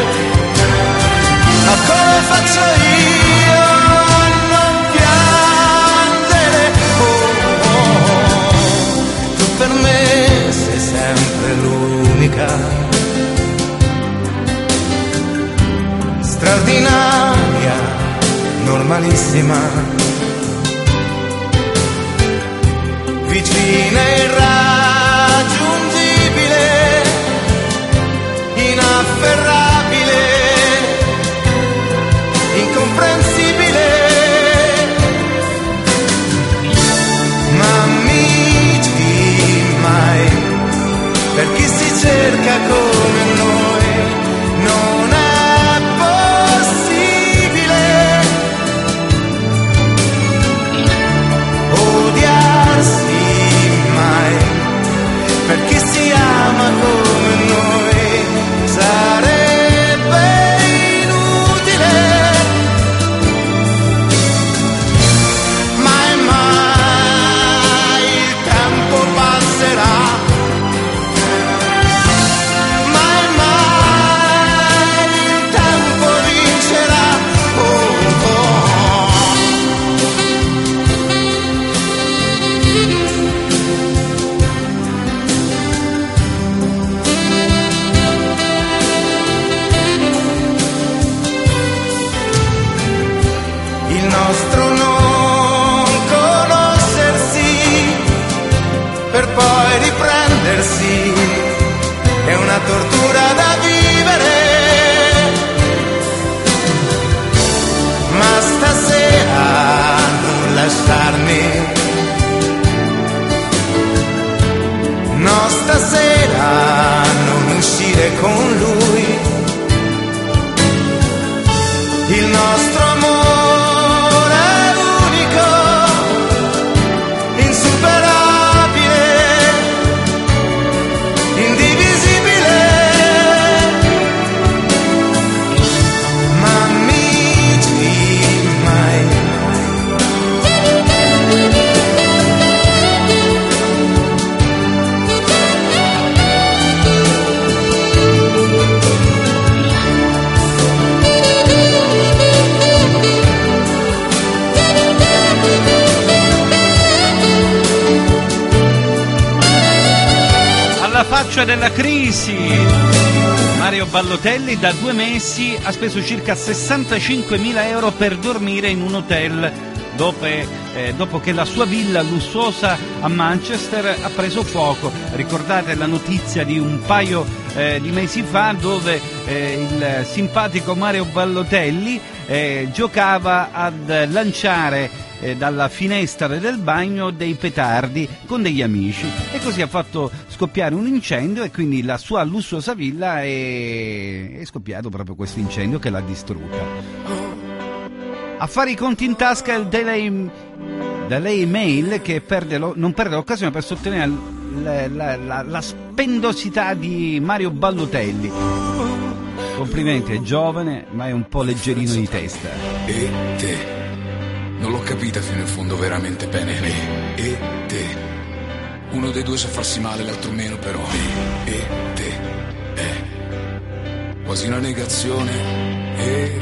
H: ma come faccio io a non piangere? Oh, oh, oh. Tu per me sei sempre l'unica, straordinaria, normalissima, vicina e irraggiungibile, inafferrabile, incomprensibile, ma amici mai, per chi si cerca come noi, non è possibile odiarsi mai, per chi si ama come noi, sarebbe inutile, mai mai il tempo passerà, mai mai il tempo vincerà. Oh, oh. Il nostro non conoscersi per poi riprendersi è una tortura da vivere, ma stasera non lasciarmi, no, stasera non uscire con lui. Il nostro amore è unico, insuperabile, indivisibile, ma amici mai.
E: Alla faccia della crisi, Mario Ballotelli da due mesi ha speso circa sessantacinquemila euro per dormire in un hotel dopo, eh, dopo che la sua villa lussuosa a Manchester ha preso fuoco. Ricordate la notizia di un paio eh, di mesi fa dove eh, il simpatico Mario Ballotelli eh, giocava ad lanciare eh, dalla finestra del bagno dei petardi con degli amici e così ha fatto scoppiare un incendio e quindi la sua lussuosa villa è, è scoppiato proprio questo incendio che l'ha distrutta. A fare i conti in tasca il Daily, Daily Mail che perde lo, non perde l'occasione per sottolineare la, la, la, la spendosità di Mario Ballotelli. Complimenti, è giovane ma è un po' leggerino di testa.
I: E te
P: Non l'ho capita fino in fondo veramente bene. Me e te. Uno dei due sa farsi male, l'altro meno, però. Me e te. È quasi una negazione. E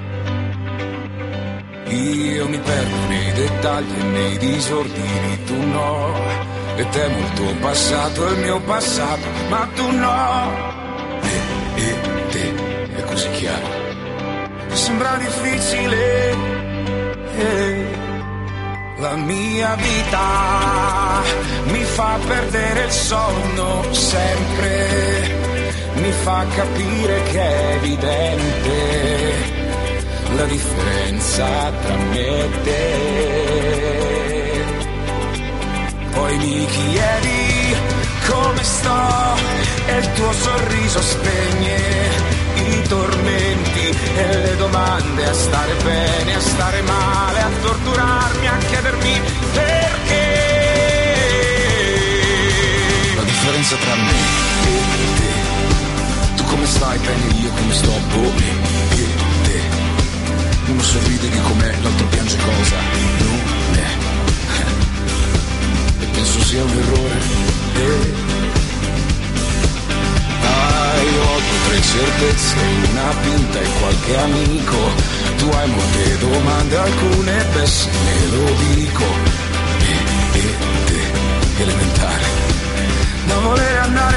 P: io mi perdo nei dettagli e nei disordini, tu no. E temo il tuo passato e il mio passato, ma tu no. E, e te, è così chiaro. Sembra difficile. E la mia vita mi fa perdere il sonno sempre. Mi fa capire che è evidente la differenza tra me e te. Poi mi chiedi come sto e il tuo sorriso spegne i tormenti e le domande, a stare bene, a stare male, a torturarmi, a chiedermi perché. La differenza tra me e te. Tu come stai bene, io come sto, boh, e te. Uno sorride di com'è, l'altro piange cosa non è. E penso sia un errore. E hai otto, tre certezze, una pinta e qualche amico. Tu hai molte domande, alcune pessime, lo dico. E, e te, elementare, da voler andare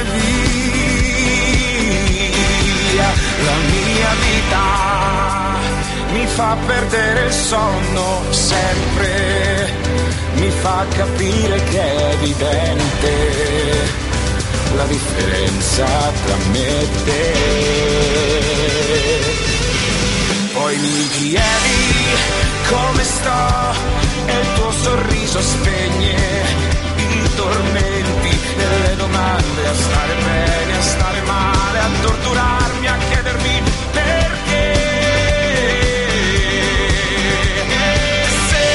P: via. La mia vita mi fa perdere il sonno sempre, mi fa capire che è evidente la differenza tra me e te. Poi mi chiedi come sto e il tuo sorriso spegne i tormenti e le domande, a stare bene, a stare male, a torturarmi, a chiedermi perché. E se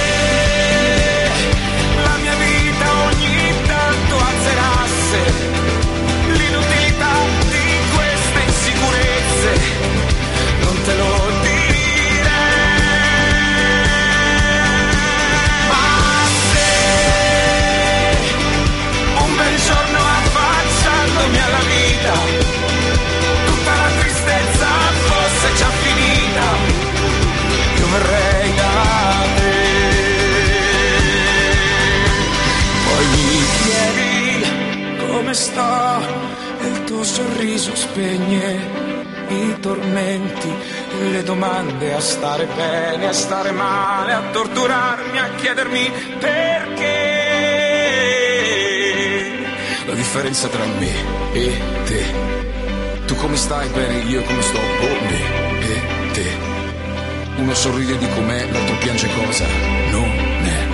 P: la mia vita ogni tanto azzerasse l'inutilità di queste insicurezze, non te lo direi. Ma se un bel giorno affacciandomi alla vita tutta la tristezza fosse già finita, io verrei da te. Poi mi chiedi come sto e il tuo sorriso spegne i tormenti e le domande, a stare bene, a stare male, a torturarmi, a chiedermi perché. La differenza tra me e te. Tu come stai bene, io come sto, boh, me e te. Uno sorride di com'è, l'altro piange cosa non è.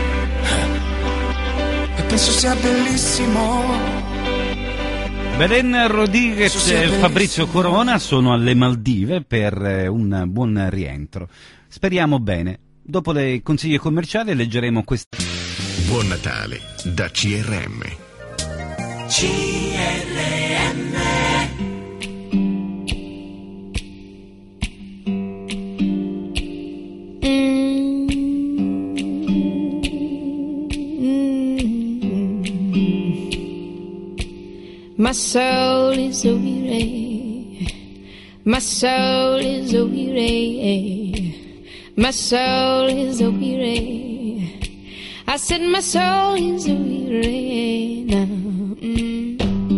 P: E penso sia bellissimo.
E: Belen Rodriguez e Fabrizio Corona sono alle Maldive per un buon rientro. Speriamo bene. Dopo le consiglie commerciali leggeremo questo.
A: Buon Natale da C R M.
C: C R M.
D: My soul is a weary, my soul is a weary, my soul is a weary. I said my soul is a weary now. Mm.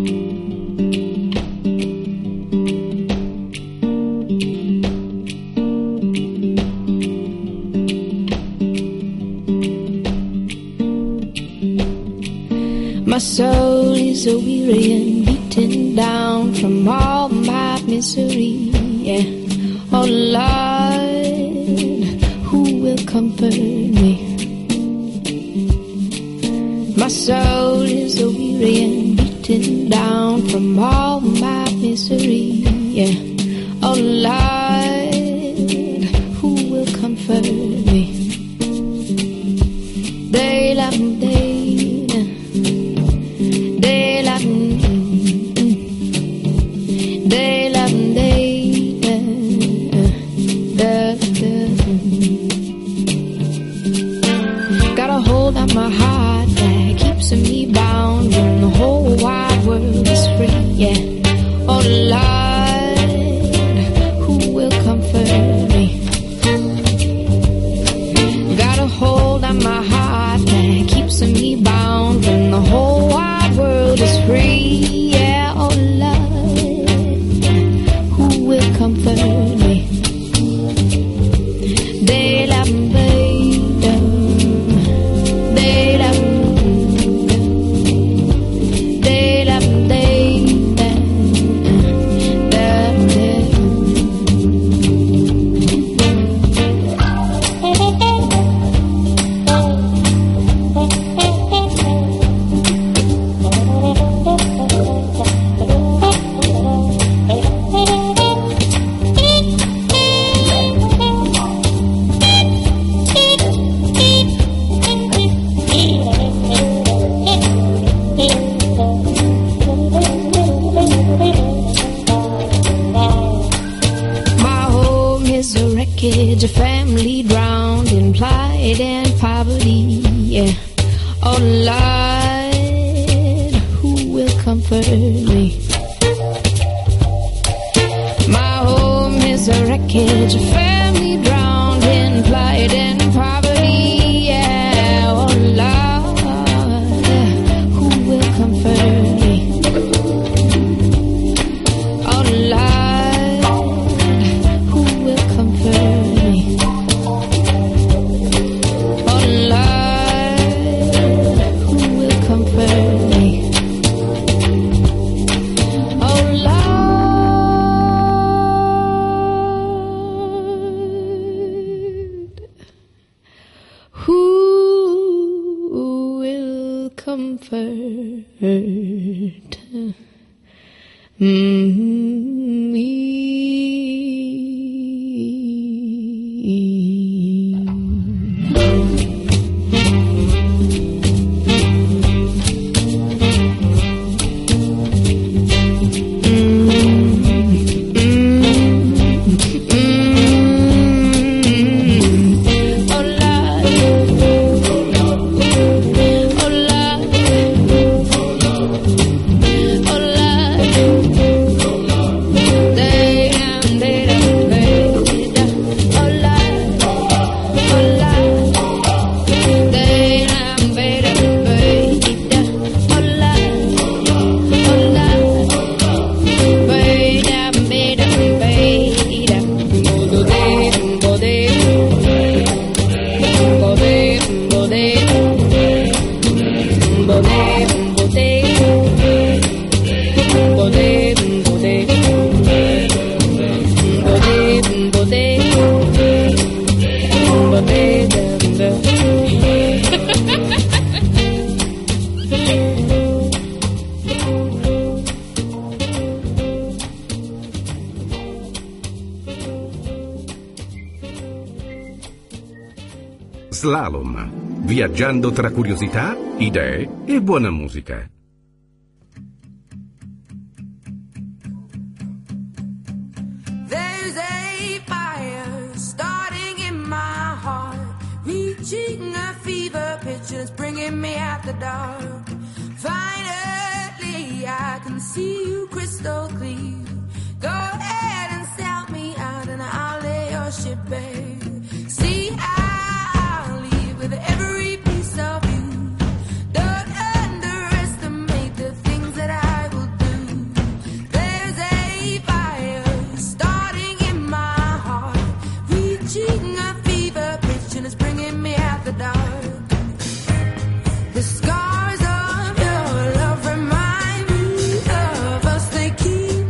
D: My soul is a weary and beaten down from all my misery. Yeah. Oh Lord, who will comfort me? My soul is a weary and beaten down from all my misery. Yeah. Oh Lord, who will comfort me? Day, love, day. wreckage, a family drowned in plight and poverty. Yeah. Oh Lord, who will comfort me? My home is a wreckage, a family drowned in plight and poverty. Yeah. Oh Lord, who will comfort me? Oh Lord, who will comfort me? Oh Lord, who will comfort me? Oh Lord, who will comfort
A: Slalom, viaggiando tra curiosità, idee e buona musica.
Q: There's a fire starting in my heart, reaching a fever pitch and it's bringing me out the dark. Finally, I can see you crystal clear. Go ahead and sell me out and I'll lay your ship bare. See, I'll leave with every piece of you. Don't underestimate the things that I will do. There's a fire starting in my heart, reaching a fever pitch and it's bringing me out the dark. The scars of your love remind me of us, they keep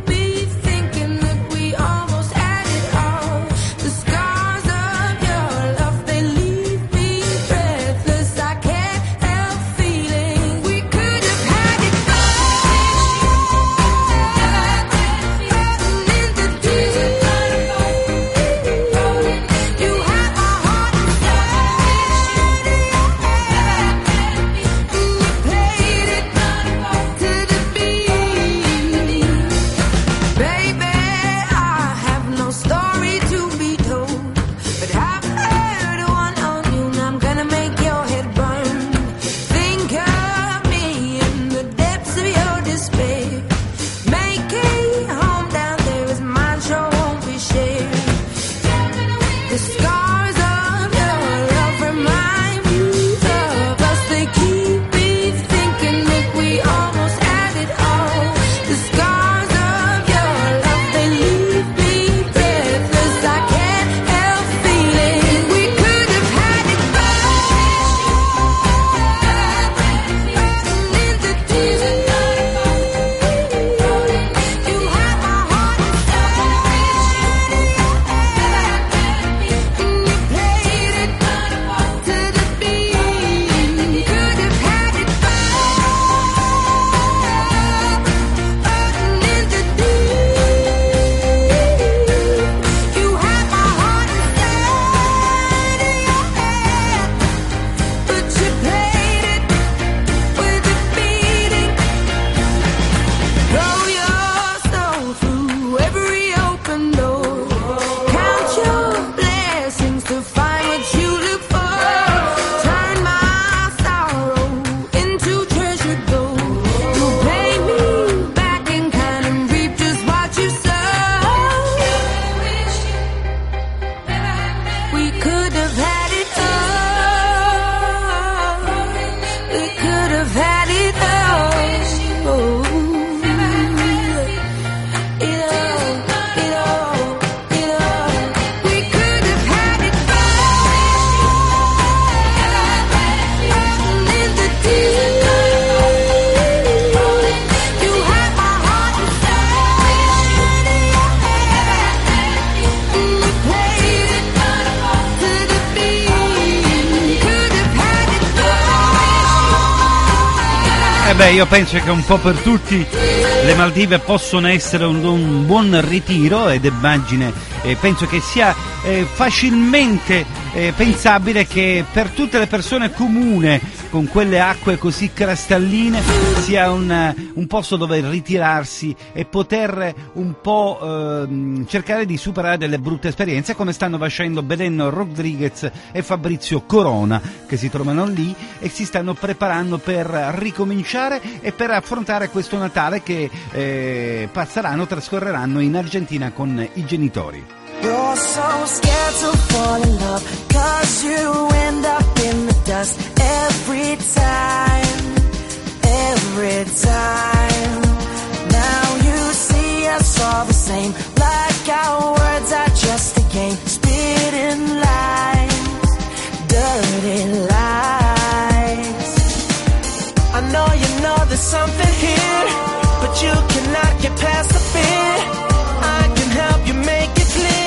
E: Beh, io penso che un po' per tutti le Maldive possono essere un, un buon ritiro, ed immagine, eh, penso che sia eh, facilmente eh, pensabile che per tutte le persone comune, con quelle acque così cristalline, sia un, un posto dove ritirarsi e poter un po' eh, cercare di superare delle brutte esperienze, come stanno facendo Belen Rodriguez e Fabrizio Corona, che si trovano lì e si stanno preparando per ricominciare e per affrontare questo Natale che eh, passeranno, trascorreranno in Argentina con i genitori.
F: You're so scared to fall in love, 'cause you end up in the dust every time, every time. Now you see us all the same, like our words are just a game, spitting lies, dirty lies. I know you know there's something here, but you cannot get past the fear. I can help you make it clear.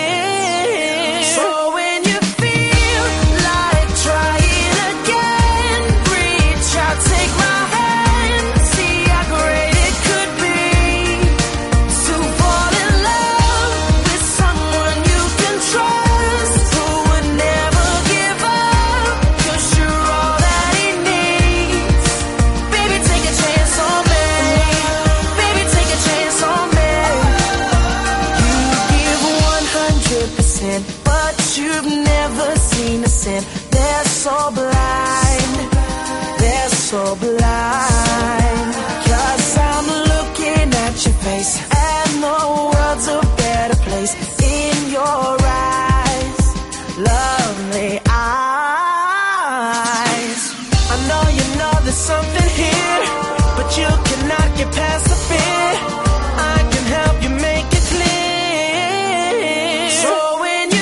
F: So when you feel like trying again, reach out, take my hand, see how great it could be to fall in love with someone you can trust, who would never give up, 'cause you're all that he needs. Baby, take a chance on me. Baby, take a chance on me. But you've never seen a sin. They're so blind, they're so blind. 'Cause I'm looking at your face, and the world's a better place in your eyes, lovely eyes. I know you know there's something here, but you cannot get past the fear. I can help you make it clear. So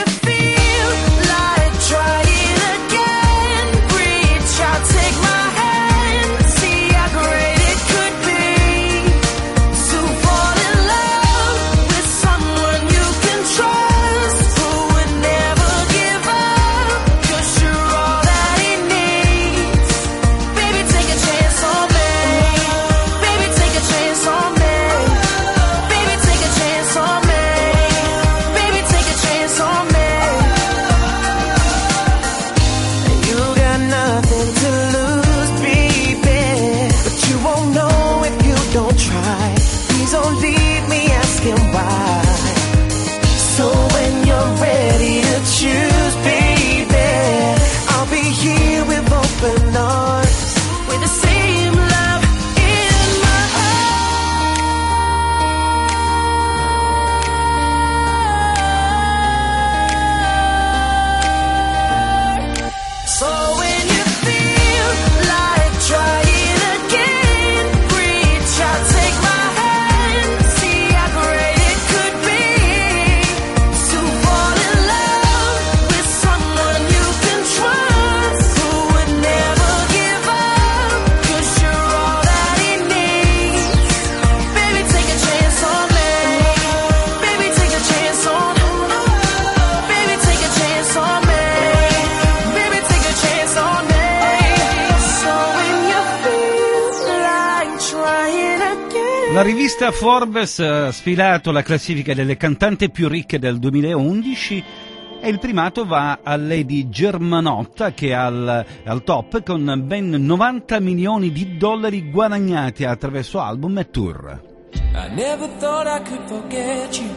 E: La rivista Forbes ha sfilato la classifica delle cantanti più ricche del duemilaundici e il primato va a Lady Germanotta, che è al, al top con ben novanta milioni di dollari guadagnati attraverso album e tour.
J: I never thought I could forget you.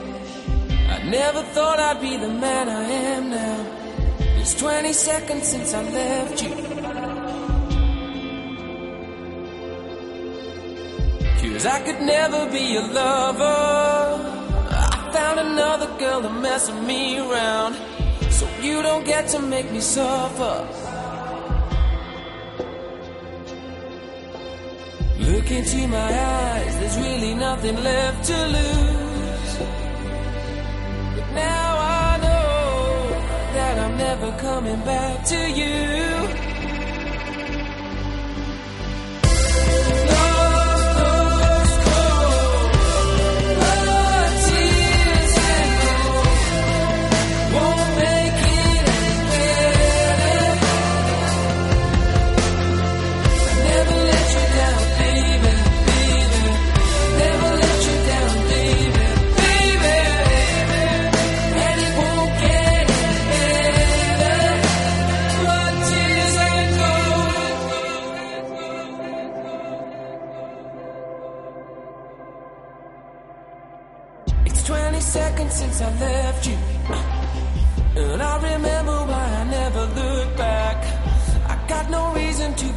J: I never thought I'd be the man I am now. It's twenty seconds since I left you. 'Cause I could never be your lover. I found another girl to mess me around, so you don't get to make me suffer. Look into my eyes, there's really nothing left to lose. But now I know that I'm never coming back to you. Never let you down.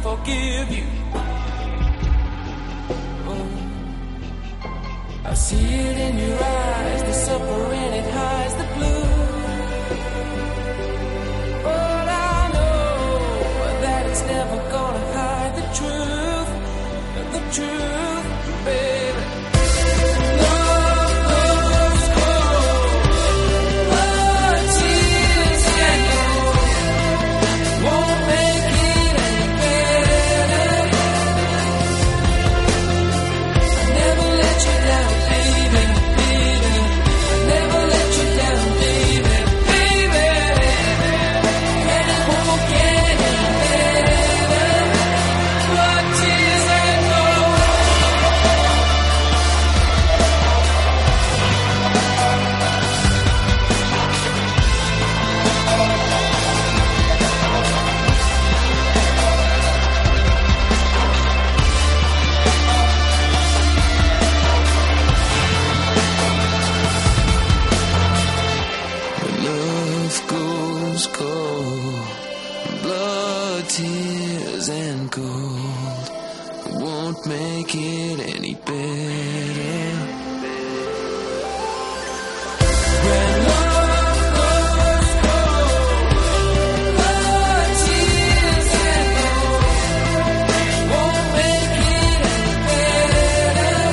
J: forgive you. Oh, I see it in your eyes, the suffering, it hides the blue. But I know that it's never gonna hide the truth, the truth, baby. Make it any better. When love goes cold, blood, tears and gold won't make it any better.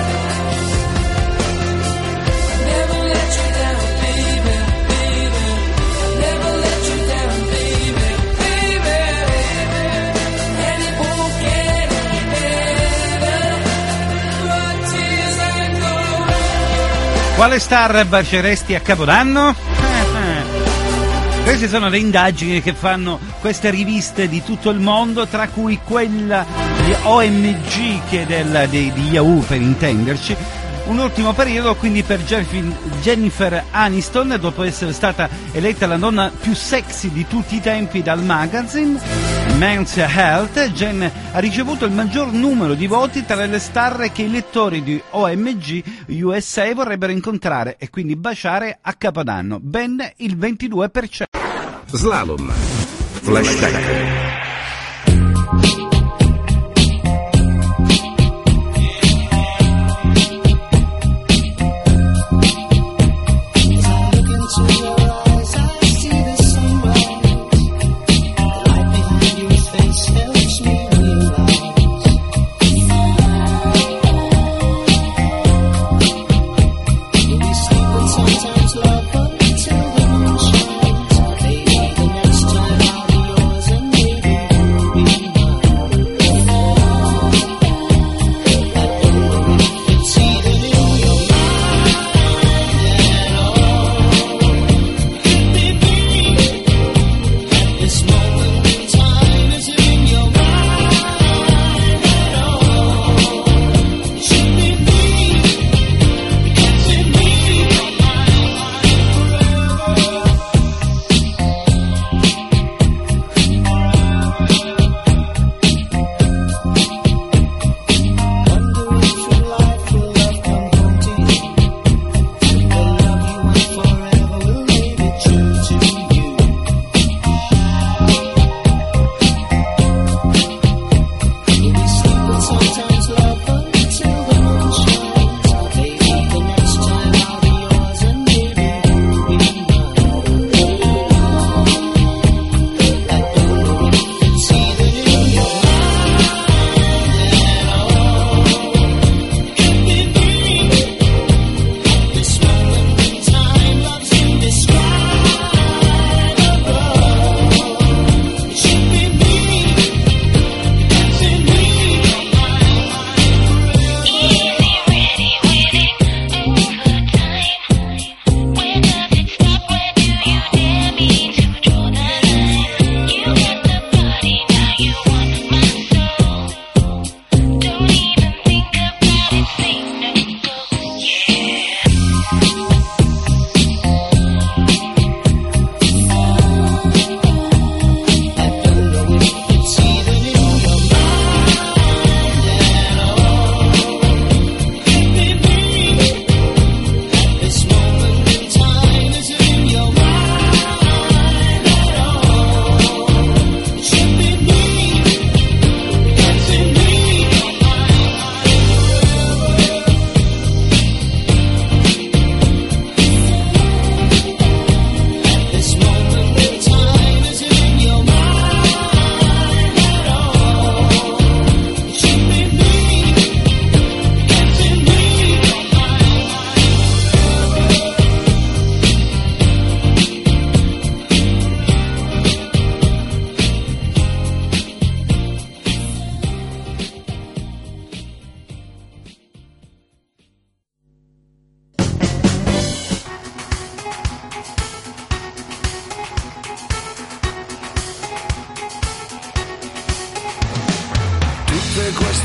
J: Never let you down, baby, baby. Never let you down, baby, baby. And it won't get any better.
E: Quale star baceresti a Capodanno? Queste sono le indagini che fanno queste riviste di tutto il mondo, tra cui quella di O M G, che è del, di, di Yahoo per intenderci. Un ultimo periodo quindi per Jennifer Aniston, dopo essere stata eletta la donna più sexy di tutti i tempi dal magazine Men's Health. Jen ha ricevuto il maggior numero di voti tra le star che i lettori di O M G U S A vorrebbero incontrare e quindi baciare a Capodanno, ben il ventidue per cento.
A: Slalom, flashback.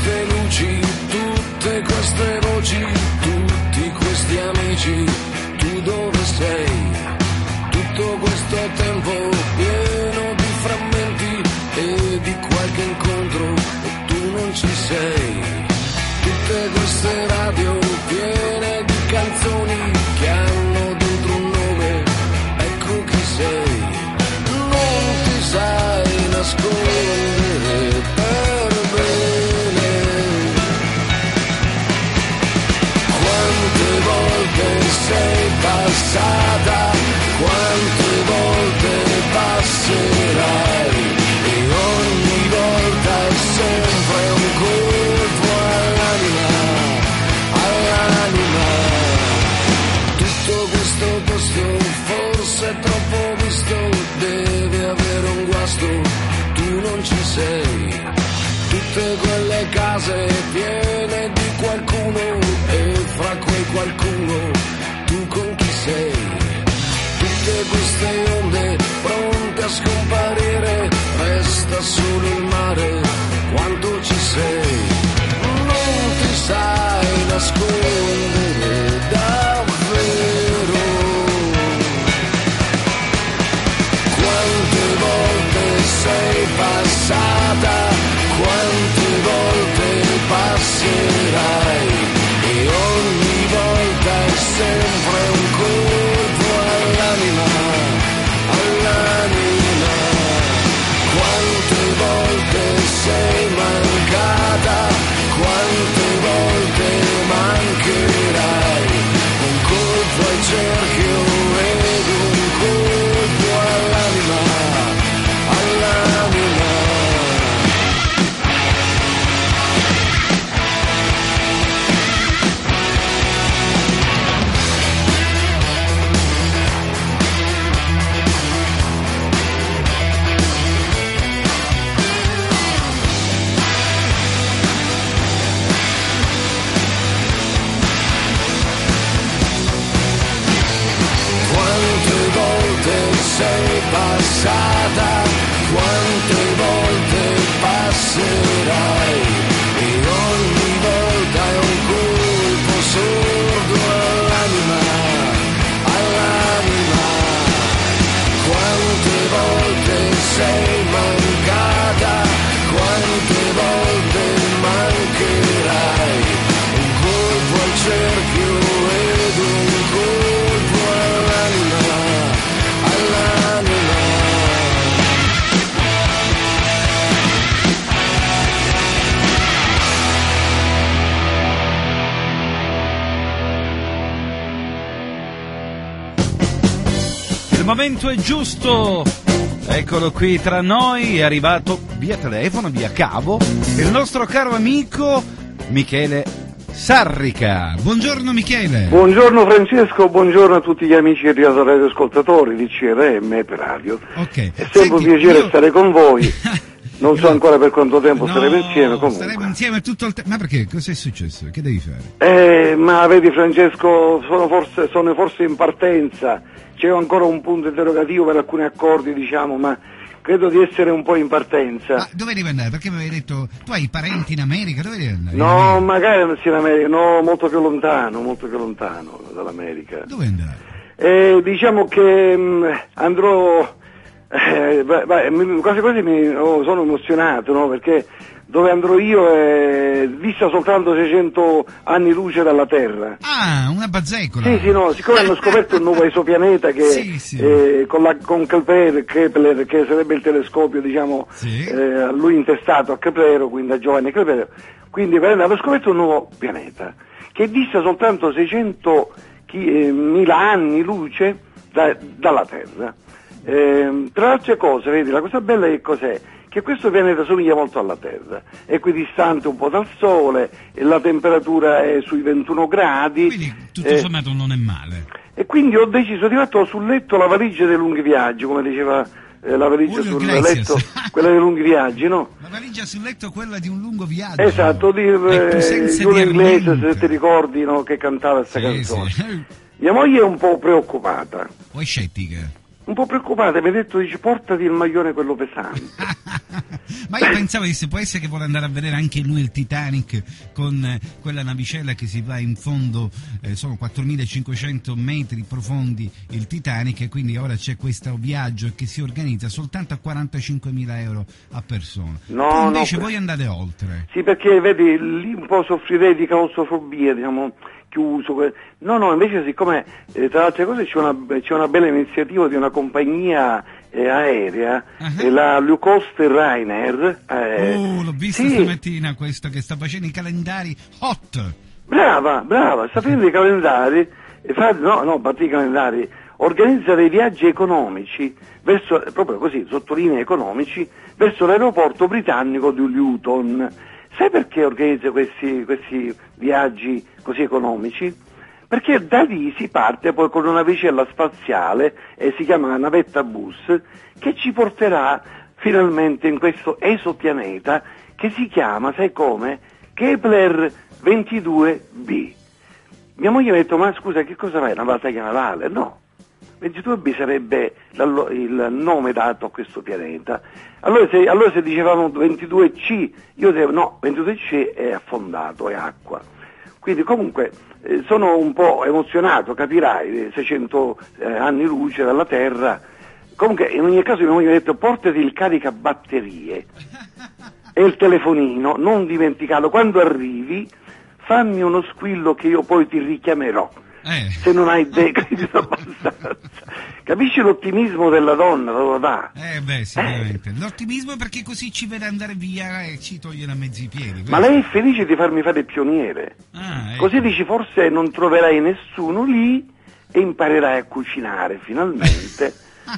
P: queste luci, tutte queste voci, tutti questi amici, tu dove sei? Tutto questo tempo pieno di frammenti e di qualche incontro e tu non ci sei. Tutte queste radio piene di canzoni che hanno dentro un nome, ecco chi sei. Non ti sai nascondere per bene. Quante volte sei passata, quante volte passerai, e ogni volta è sempre un colpo all'anima, all'anima. Tutto questo posto forse è troppo visto, deve avere un guasto, tu non ci sei. Tutte quelle case piene di qualcuno e fra quel qualcuno tu con chi sei. Tutte queste onde pronte a scomparire, resta solo il mare, quanto ci sei. Non ti sai nascondere davvero. Quante volte sei passata, quante volte passerai, e ogni volta è sempre un colpo all'anima, all'anima. Quante volte sei mancata, quante volte mancherai, un colpo al cerchio ed un colpo all'anima, all'anima. Sei passata, quante volte passerai, e ogni volta è un colpo sordo all'anima, all'anima. Quante volte sei mancata, quante volte mancherai, un colpo al cerchio ed un colpo all'anima, all'anima.
E: Il momento è giusto, eccolo qui tra noi, è arrivato via telefono, via cavo, il nostro caro amico Michele Sarrica. Buongiorno Michele.
R: Buongiorno Francesco, buongiorno a tutti gli amici e radioascoltatori di C R M e per radio.
E: Ok.
R: È sempre un piacere io... stare con voi. Non so ancora per quanto tempo no, staremo insieme, comunque.
E: Staremo insieme tutto il tempo. Ma perché? Cosa è successo? Che devi fare?
R: Eh, ma vedi Francesco, sono forse, sono forse in partenza. C'è ancora un punto interrogativo per alcuni accordi, diciamo, ma credo di essere un po' in partenza.
E: Ma dove devi andare? Perché mi avevi detto, tu hai parenti in America, dove devi andare?
R: No, magari non sia in America, no, molto più lontano, molto più lontano dall'America.
E: Dove andare?
R: Eh, diciamo che mh, andrò, eh, beh, beh, quasi quasi mi oh, sono emozionato, no? Perché dove andrò io è vista soltanto seicento anni luce dalla Terra.
E: Ah, una bazzeccola.
R: Sì, sì, no, siccome hanno scoperto un nuovo esopianeta che
E: sì, sì.
R: Eh, con, la, con Kepler, Kepler, che sarebbe il telescopio, diciamo,
E: sì.
R: eh, a lui intestato a Keplero, quindi a Giovanni Keplero, quindi hanno scoperto un nuovo pianeta che dista soltanto seicentomila anni luce da, dalla Terra. Eh, tra le altre cose, vedi, la cosa bella che cos'è? Che questo pianeta somiglia molto alla Terra, è equidistante un po' dal Sole, e la temperatura è sui ventuno gradi.
E: Quindi tutto
R: eh,
E: sommato non è male.
R: E quindi ho deciso di mettere sul letto la valigia dei lunghi viaggi, come diceva eh, la valigia
E: Julio
R: sul
E: Iglesias.
R: letto, quella dei lunghi viaggi, no?
E: La valigia sul letto è quella di un lungo viaggio.
R: Esatto, di eh, Julio Iglesias, se ti ricordi, no, che cantava questa
E: sì,
R: canzone.
E: Sì.
R: Mia moglie è un po' preoccupata.
E: O è scettica?
R: un po' preoccupata, mi ha detto, dice, portati il maglione quello pesante.
E: Ma io pensavo che se può essere che vuole andare a vedere anche lui il Titanic con eh, quella navicella che si va in fondo, eh, sono quattromilacinquecento metri profondi il Titanic, e quindi ora c'è questo viaggio che si organizza soltanto a quarantacinquemila euro a persona.
R: No,
E: tu invece
R: no,
E: vuoi andare oltre?
R: Sì, perché vedi, lì un po' soffrirei di claustrofobia, diciamo, chiuso. No, no, invece siccome eh, tra le altre cose c'è una, c'è una bella iniziativa di una compagnia eh, aerea, uh-huh. eh, la Low Cost Ryanair. Eh,
E: oh, l'ho visto
R: sì.
E: stamattina questo che sta facendo i calendari hot.
R: Brava, brava, sta facendo i calendari, e fa, no, no, batti i calendari, organizza dei viaggi economici, verso, proprio così, sottolinea economici, verso l'aeroporto britannico di Luton. Sai perché organizza questi, questi viaggi così economici? Perché da lì si parte poi con una navicella spaziale, e si chiama navetta bus, che ci porterà finalmente in questo esopianeta che si chiama, sai come? Kepler ventidue b. Mia moglie mi ha detto, ma scusa, che cosa fai? Una battaglia navale? No. ventidue b sarebbe il nome dato a questo pianeta. Allora se, allora se dicevamo ventidue c, io dicevo no, ventidue c è affondato, è acqua. Quindi comunque eh, sono un po' emozionato, capirai, seicento eh, anni luce dalla Terra. Comunque in ogni caso mia moglie mi ha detto, portati il caricabatterie e il telefonino, non dimenticarlo, quando arrivi fammi uno squillo che io poi ti richiamerò. Eh. Se non hai dei crediti abbastanza. Capisci l'ottimismo della donna dove va?
E: Eh beh, sicuramente. Eh. L'ottimismo è perché così ci vede andare via e ci toglie da mezzo i piedi.
R: Ma lei è felice di farmi fare il pioniere. Ah, ecco. Così dici, forse non troverai nessuno lì e imparerai a cucinare finalmente.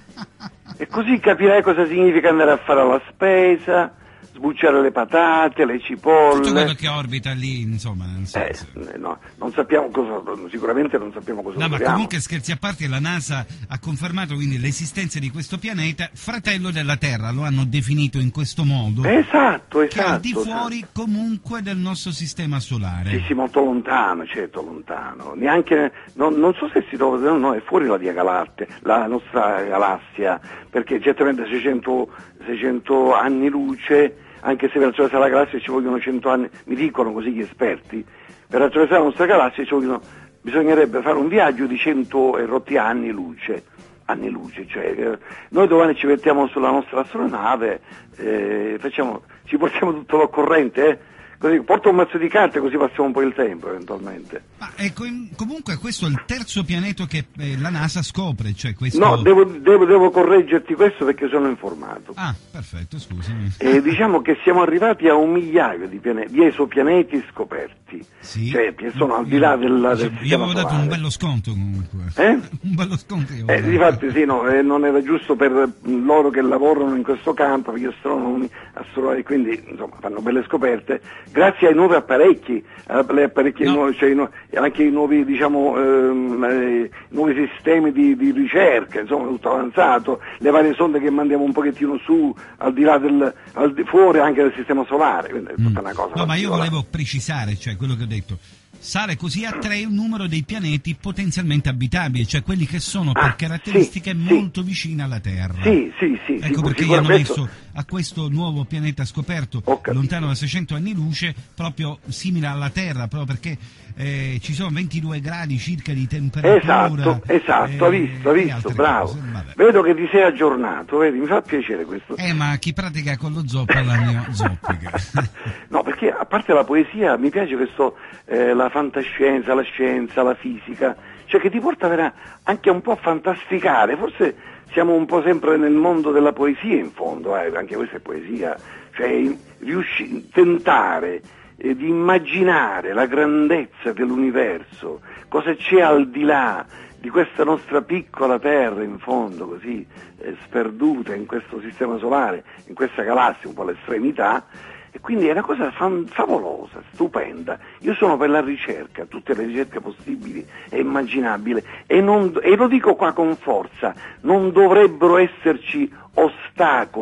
R: E così capirai cosa significa andare a fare la spesa, sbucciare le patate, le cipolle.
E: Tutto quello che orbita lì, insomma, nel senso.
R: Eh, no, non sappiamo cosa, sicuramente non sappiamo cosa
E: No,
R: dobbiamo.
E: ma comunque, scherzi a parte, la NASA ha confermato quindi l'esistenza di questo pianeta, fratello della Terra, lo hanno definito in questo modo.
R: Esatto, esatto.
E: Che è al di fuori esatto. comunque del nostro sistema solare.
R: Sì, sì, molto lontano, certo, lontano. Neanche, non, non so se si trova, no, no, è fuori la Via Galattea, la nostra galassia, perché certamente seicento, seicento anni luce, anche se per attraversare la galassia ci vogliono cento anni, mi dicono così gli esperti, per attraversare la nostra galassia ci vogliono, bisognerebbe fare un viaggio di cento e rotti anni luce, anni luce, cioè eh, noi domani ci mettiamo sulla nostra astronave, eh, facciamo, ci portiamo tutto l'occorrente, eh? Così, porto un mazzo di carte così passiamo un po' il tempo eventualmente.
E: Ma ecco, comunque questo è il terzo pianeta che eh, la NASA scopre, cioè questo...
R: No, devo, devo, devo correggerti questo perché sono informato.
E: Ah, perfetto, scusami.
R: E diciamo che siamo arrivati a un migliaio di, piane- di esopianeti scoperti,
E: sì.
R: Cioè che sono al di là del, del
E: Io avevo dato un bello sconto comunque.
R: Eh?
E: Un bello sconto io
R: eh, difatti sì, no, eh, non era giusto per loro che lavorano in questo campo, per gli astronomi, astronomi, quindi insomma fanno belle scoperte. Grazie ai nuovi apparecchi, alle apparecchi no. nuovi, cioè, anche i nuovi, diciamo, ehm, eh, nuovi sistemi di, di ricerca, insomma, tutto avanzato, le varie sonde che mandiamo un pochettino su, al di là del, al di fuori anche del sistema solare, quindi è tutta
E: mm.
R: una cosa.
E: No, ma io volevo precisare, cioè quello che ho detto. Sale così a tre il numero dei pianeti potenzialmente abitabili, cioè quelli che sono per
R: ah,
E: caratteristiche
R: sì,
E: molto
R: sì.
E: vicine alla Terra.
R: Sì, sì, sì.
E: Ecco
R: sì,
E: perché gli hanno messo a questo nuovo pianeta scoperto, lontano da seicento anni luce, proprio simile alla Terra, proprio perché eh, ci sono ventidue gradi circa di temperatura.
R: Esatto, esatto, eh, ha visto, ha visto, bravo. Cose, vedo che ti sei aggiornato, vedi, mi fa piacere questo.
E: Eh, ma chi pratica con lo zoppo alla mia zoppica.
R: No, perché a parte la poesia mi piace questo, eh, la fantascienza, la scienza, la fisica, cioè che ti porta vera- anche un po' a fantasticare, forse siamo un po' sempre nel mondo della poesia in fondo, eh, anche questa è poesia, cioè riusci- tentare eh, di immaginare la grandezza dell'universo, cosa c'è al di là di questa nostra piccola Terra in fondo, così eh, sperduta in questo sistema solare, in questa galassia, un po' all'estremità. E quindi è una cosa fan- favolosa, stupenda. Io sono per la ricerca, tutte le ricerche possibili e immaginabili, e, non, e lo dico qua con forza, non dovrebbero esserci ostacoli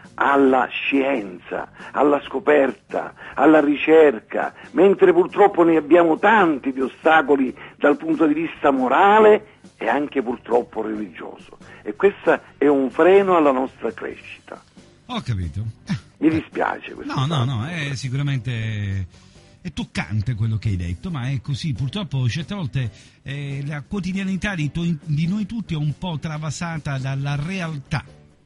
R: alla scienza, alla scoperta, alla ricerca, mentre purtroppo ne abbiamo tanti di ostacoli dal punto di vista morale e anche purtroppo religioso. E questo è un freno alla nostra crescita.
E: Ho capito.
R: Mi dispiace questo.
E: No, no, no, è sicuramente è toccante quello che hai detto, ma è così. Purtroppo certe volte eh, la quotidianità di, to- di noi tutti è un po' travasata dalla realtà.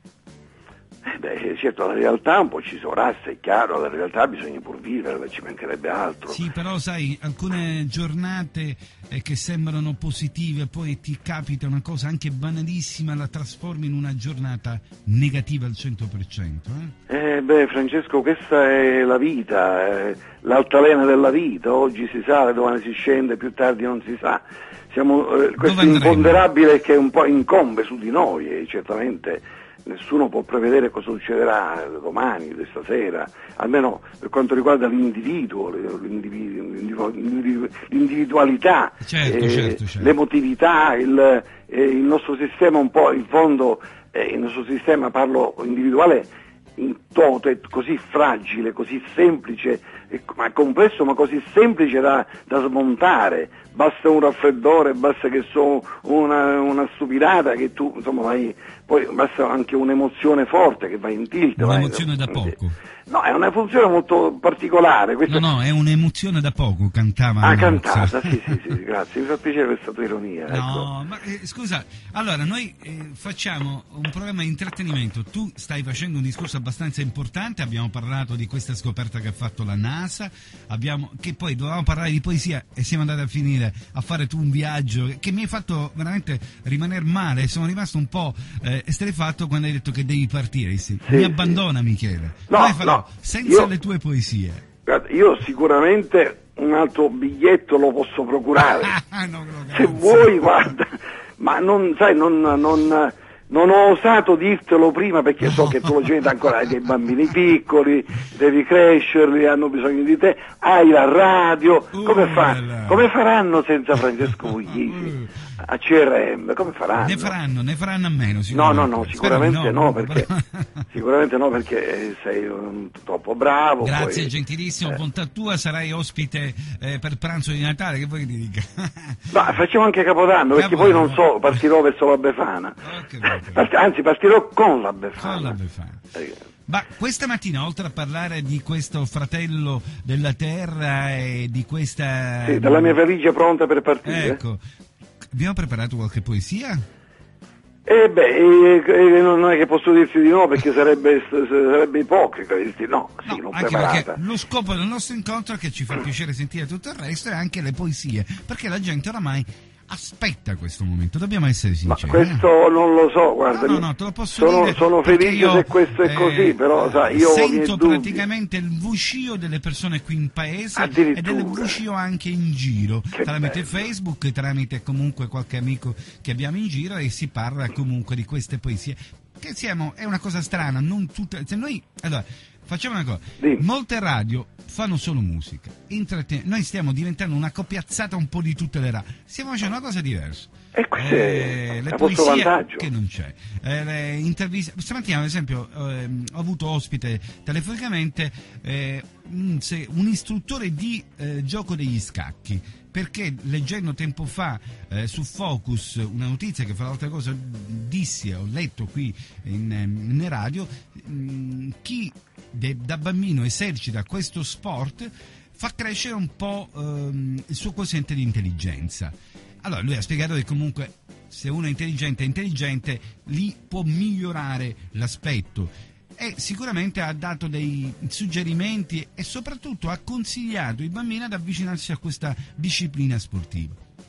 R: Eh beh, certo, la realtà un po' ci sovrasta, è chiaro, la realtà bisogna pur vivere, ci mancherebbe altro.
E: Sì, però sai, alcune giornate eh, che sembrano positive, poi ti capita una cosa anche banalissima, la trasformi in una giornata negativa al cento per cento. Eh,
R: eh beh, Francesco, questa è la vita, eh, l'altalena della vita, oggi si sale, domani si scende, più tardi non si sa. Siamo, eh, questo imponderabile che un po' incombe su di noi e certamente nessuno può prevedere cosa succederà domani, questa sera, almeno per quanto riguarda l'individuo, l'individuo, l'individualità,
E: certo,
R: eh,
E: certo, certo.
R: l'emotività, il, eh, il nostro sistema un po', in fondo, eh, il nostro sistema, parlo individuale, in toto è così fragile, così semplice, ma complesso, ma così semplice da, da smontare. Basta un raffreddore, basta che so una, una stupidata che tu, insomma, vai, poi basta anche un'emozione forte che va in tilt.
E: Un'emozione
R: vai,
E: da poco.
R: No, è una funzione molto particolare. Questa...
E: No, no, è un'emozione da poco, cantava.
R: Ah, cantata, sì, sì, sì, grazie, mi fa piacere questa tua ironia.
E: No,
R: ecco.
E: ma eh, scusa, allora noi eh, facciamo un programma di intrattenimento, tu stai facendo un discorso abbastanza importante, abbiamo parlato di questa scoperta che ha fatto la NASA, abbiamo, che poi dovevamo parlare di poesia e siamo andati a finire a fare tu un viaggio che mi hai fatto veramente rimanere male, sono rimasto un po' eh, esterrefatto quando hai detto che devi partire, sì.
R: Sì,
E: mi
R: sì.
E: abbandona Michele,
R: No,
E: Come farò?
R: no,
E: senza
R: io,
E: le tue poesie.
R: Guarda, io sicuramente un altro biglietto lo posso procurare,
E: no,
R: se vuoi, guarda, ma non, sai, non, non, non ho osato dirtelo prima perché so che tu lo ancora hai dei bambini piccoli, devi crescerli, hanno bisogno di te, hai la radio, come, fa, come faranno senza Francesco Puglisi a C R M? Come faranno?
E: Ne faranno, ne faranno a meno
R: No, no, no, sicuramente no,
E: no,
R: perché sicuramente no, perché sei um, troppo bravo.
E: Grazie,
R: poi,
E: gentilissimo,
R: eh.
E: bontà tua, sarai ospite eh, per pranzo di Natale, che vuoi che ti dica?
R: Ma facciamo anche Capodanno, perché
E: Capodanno.
R: poi non so, partirò verso la Befana. Part- anzi, partirò con la Befana.
E: Con la Befana.
R: Eh.
E: Ma questa mattina, oltre a parlare di questo fratello della terra e di questa...
R: Sì, della mia valigia pronta per partire.
E: Ecco, abbiamo preparato qualche poesia?
R: Eh beh, eh, eh, non è che posso dirti di no perché sarebbe, sarebbe ipocrita dirti no, sì, non
E: Anche
R: preparata.
E: perché lo scopo del nostro incontro è che ci fa piacere sentire tutto il resto e anche le poesie, perché la gente oramai aspetta questo momento, dobbiamo essere sinceri.
R: Ma questo non lo so, guarda,
E: no, no, no, te lo posso
R: sono,
E: dire
R: sono
E: perché
R: felice
E: io,
R: se questo è così,
E: eh,
R: però sai, io ho i miei
E: sento
R: dubbi.
E: praticamente il vuscio delle persone qui in paese e
R: Addirittura.
E: del vuscio anche in giro,
R: Che
E: tramite
R: bello.
E: Facebook, tramite comunque qualche amico che abbiamo in giro, e si parla comunque di queste poesie che siamo, è una cosa strana, non tutte, se noi, allora, facciamo una cosa, molte radio fanno solo musica, intratten- noi stiamo diventando una copiazzata un po' di tutte le radio, stiamo facendo una cosa diversa.
R: E questo
E: Eh,
R: è
E: le
R: a vostro
E: poesie
R: vantaggio.
E: che non c'è, eh, le interviste, stamattina ad esempio ehm, ho avuto ospite telefonicamente eh, un, se, un istruttore di eh, gioco degli scacchi, perché leggendo tempo fa eh, su Focus una notizia che fra l'altra cosa dissi, ho letto qui in, in radio, mh, chi de, da bambino esercita questo sport fa crescere un po' ehm, il suo quoziente di intelligenza. Allora lui ha spiegato che comunque se uno è intelligente è intelligente, lì può migliorare l'aspetto, e sicuramente ha dato dei suggerimenti e soprattutto ha consigliato i bambini ad avvicinarsi a questa disciplina sportiva.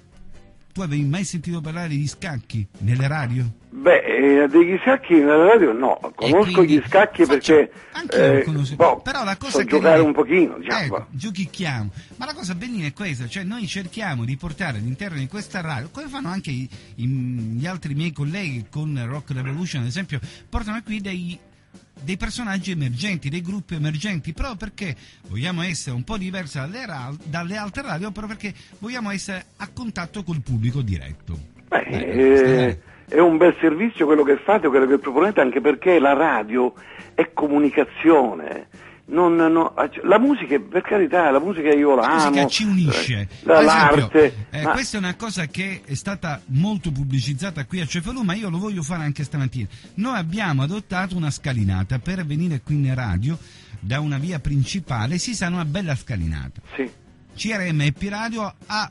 E: Tu avevi mai sentito parlare di scacchi nelle radio?
R: Beh, eh, degli scacchi nella radio no, conosco
E: quindi
R: gli scacchi
E: faccio-
R: perché
E: anch'io
R: eh,
E: lo conosco.
R: boh,
E: Però la cosa
R: so
E: che
R: giocare
E: noi-
R: un pochino, diciamo.
E: Ecco, giochicchiamo. Ma la cosa bellina è questa, cioè noi cerchiamo di portare all'interno di questa radio, come fanno anche i- i- gli altri miei colleghi con Rock Revolution, ad esempio, portano qui dei dei personaggi emergenti, dei gruppi emergenti, proprio perché vogliamo essere un po' diversi dalle, ra- dalle altre radio, proprio perché vogliamo essere a contatto col pubblico diretto.
R: Beh,
E: Eh,
R: eh, è un bel servizio quello che fate, quello che proponete, anche perché la radio è comunicazione. Non, no, la musica, per carità, la musica io la,
E: la
R: amo.
E: musica ci unisce.
R: La,
E: esempio,
R: l'arte.
E: Eh,
R: ma...
E: Questa è una cosa che è stata molto pubblicizzata qui a Cefalù, ma io lo voglio fare anche stamattina. Noi abbiamo adottato una scalinata per venire qui in radio da una via principale, si sa, una bella scalinata.
R: Sì.
E: C R M P Radio ha,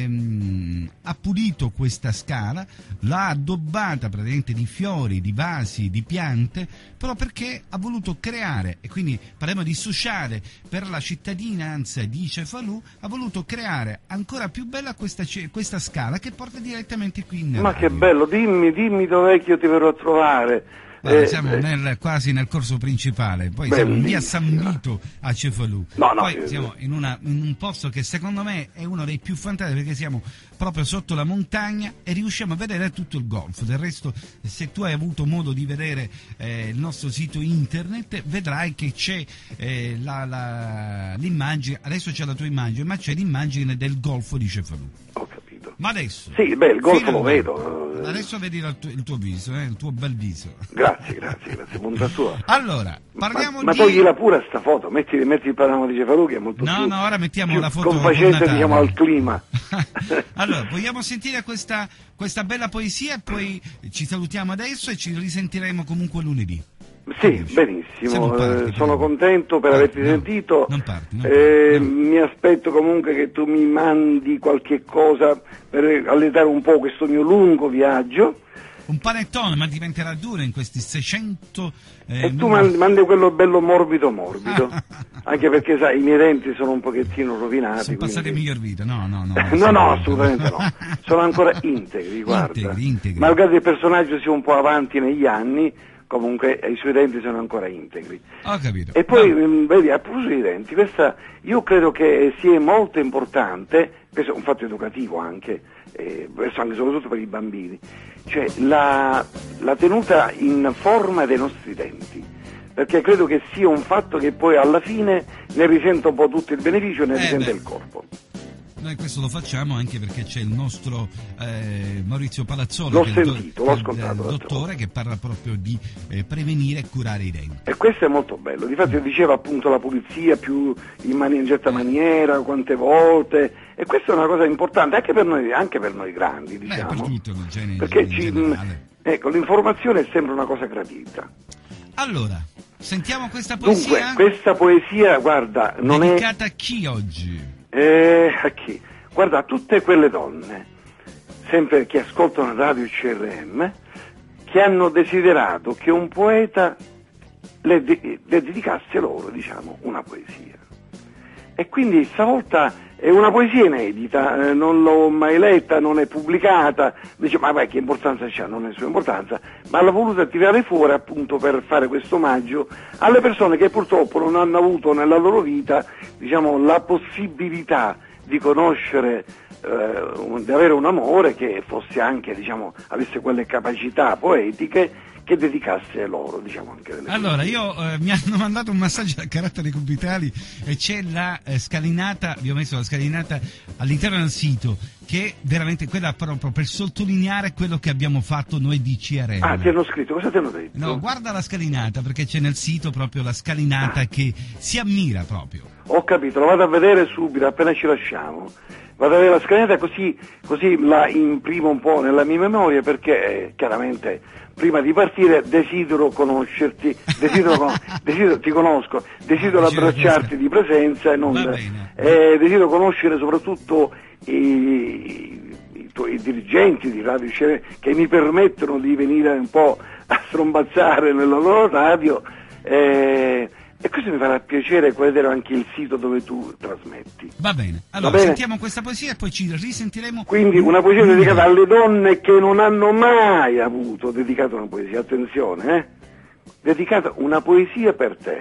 E: ehm, ha pulito questa scala, l'ha addobbata praticamente di fiori, di vasi, di piante, però perché ha voluto creare, e quindi parliamo di sociale per la cittadinanza di Cefalù, ha voluto creare ancora più bella questa, questa scala che porta direttamente qui in radio.
R: Ma che bello, dimmi, dimmi dov'è che io ti verrò a trovare.
E: Guarda,
R: eh,
E: siamo
R: eh,
E: nel, quasi nel corso principale, poi
R: bellissima.
E: siamo in via San Vito a Cefalù,
R: no, no,
E: poi
R: io...
E: siamo in, una, in un posto che secondo me è uno dei più fantastici, perché siamo proprio sotto la montagna e riusciamo a vedere tutto il golfo. Del resto, se tu hai avuto modo di vedere eh, il nostro sito internet, vedrai che c'è eh, la, la, l'immagine, adesso c'è la tua immagine, ma c'è l'immagine del golfo di Cefalù.
R: Ho capito.
E: Ma adesso?
R: Sì, beh, il golfo lo vedo.
E: Adesso vedi il tuo, il tuo viso, eh, il tuo bel viso.
R: Grazie, grazie, grazie, bontà sua.
E: Allora, parliamo
R: ma,
E: di...
R: Ma toglila pure sta foto, metti, metti il panorama di Cefalù che è molto
E: no,
R: più...
E: No, ora mettiamo
R: più
E: la foto
R: confacente, diciamo, al clima.
E: Allora, vogliamo sentire questa, questa bella poesia e poi ci salutiamo adesso e ci risentiremo comunque lunedì.
R: Sì, benissimo, parti, eh, sono contento per
E: ah,
R: averti
E: no,
R: sentito,
E: non parti, non
R: eh,
E: parti, no.
R: Mi aspetto comunque che tu mi mandi qualche cosa per alletare un po' questo mio lungo viaggio.
E: Un panettone, ma diventerà duro in questi seicento... Eh,
R: e tu mandi, mandi quello bello morbido morbido, anche perché sai, i miei denti sono un pochettino rovinati.
E: Sono passati
R: quindi...
E: miglior vita, no, no, no.
R: no, no, assolutamente no, sono ancora integri, guarda.
E: Integri, integri.
R: Malgrado il personaggio sia un po' avanti negli anni, comunque i suoi denti sono ancora integri.
E: Ho capito.
R: E poi,
E: no.
R: mh, vedi, a proposito dei denti, questa io credo che sia molto importante, questo è un fatto educativo anche, eh, anche soprattutto per i bambini, cioè la, la tenuta in forma dei nostri denti, perché credo che sia un fatto che poi alla fine ne risente un po' tutto il beneficio e ne
E: eh
R: risente
E: beh.
R: il corpo.
E: Noi questo lo facciamo anche perché c'è il nostro eh, Maurizio Palazzolo,
R: l'ho
E: che
R: sentito,
E: è
R: l'ho
E: il,
R: ascoltato,
E: il dottore che parla proprio di eh, prevenire e curare i denti.
R: E questo è molto bello, difatti diceva appunto la pulizia più in, mani- in certa maniera, quante volte, e questa è una cosa importante anche per noi, anche per noi grandi, diciamo.
E: Beh, per tutto il genere,
R: perché
E: in
R: ci,
E: generale.
R: Ecco, l'informazione è sempre una cosa gratuita.
E: Allora, sentiamo questa poesia.
R: Dunque, questa poesia, guarda, non
E: dedicata
R: è...
E: Dedicata a chi oggi?
R: Eh, a chi? Guarda, a tutte quelle donne, sempre che ascoltano radio C R M, che hanno desiderato che un poeta le, de- le dedicasse loro, diciamo, una poesia. E quindi stavolta è una poesia inedita, eh, non l'ho mai letta, non è pubblicata, dice ma vai, che importanza c'ha? Non è sua importanza, ma l'ho voluta tirare fuori appunto per fare questo omaggio alle persone che purtroppo non hanno avuto nella loro vita, diciamo, la possibilità di conoscere, eh, di avere un amore che fosse anche, diciamo, avesse quelle capacità poetiche che dedicasse loro, diciamo, anche delle
E: allora io eh, mi hanno mandato un massaggio a caratteri cubitali e c'è la eh, scalinata, vi ho messo la scalinata all'interno del sito, che è veramente quella proprio per sottolineare quello che abbiamo fatto noi di C R M.
R: Ah, ti hanno scritto, cosa ti hanno detto?
E: No, guarda la scalinata, perché c'è nel sito proprio la scalinata ah. che si ammira proprio.
R: Ho capito, lo vado a vedere subito, appena ci lasciamo. Vado a vedere la scalinata così, così la imprimo un po' nella mia memoria, perché eh, chiaramente prima di partire desidero conoscerti, desidero, con, desidero ti conosco, desidero abbracciarti di presenza e non, eh, desidero conoscere soprattutto i, i, i tuoi dirigenti di Radio C R M che mi permettono di venire un po' a strombazzare nella loro radio. Eh, E questo mi farà piacere vedere anche il sito dove tu trasmetti.
E: Va bene, allora
R: Va bene?
E: Sentiamo questa poesia e poi ci risentiremo.
R: Quindi una poesia mm. dedicata alle donne che non hanno mai avuto dedicata una poesia, attenzione, eh? Dedicata una poesia per te.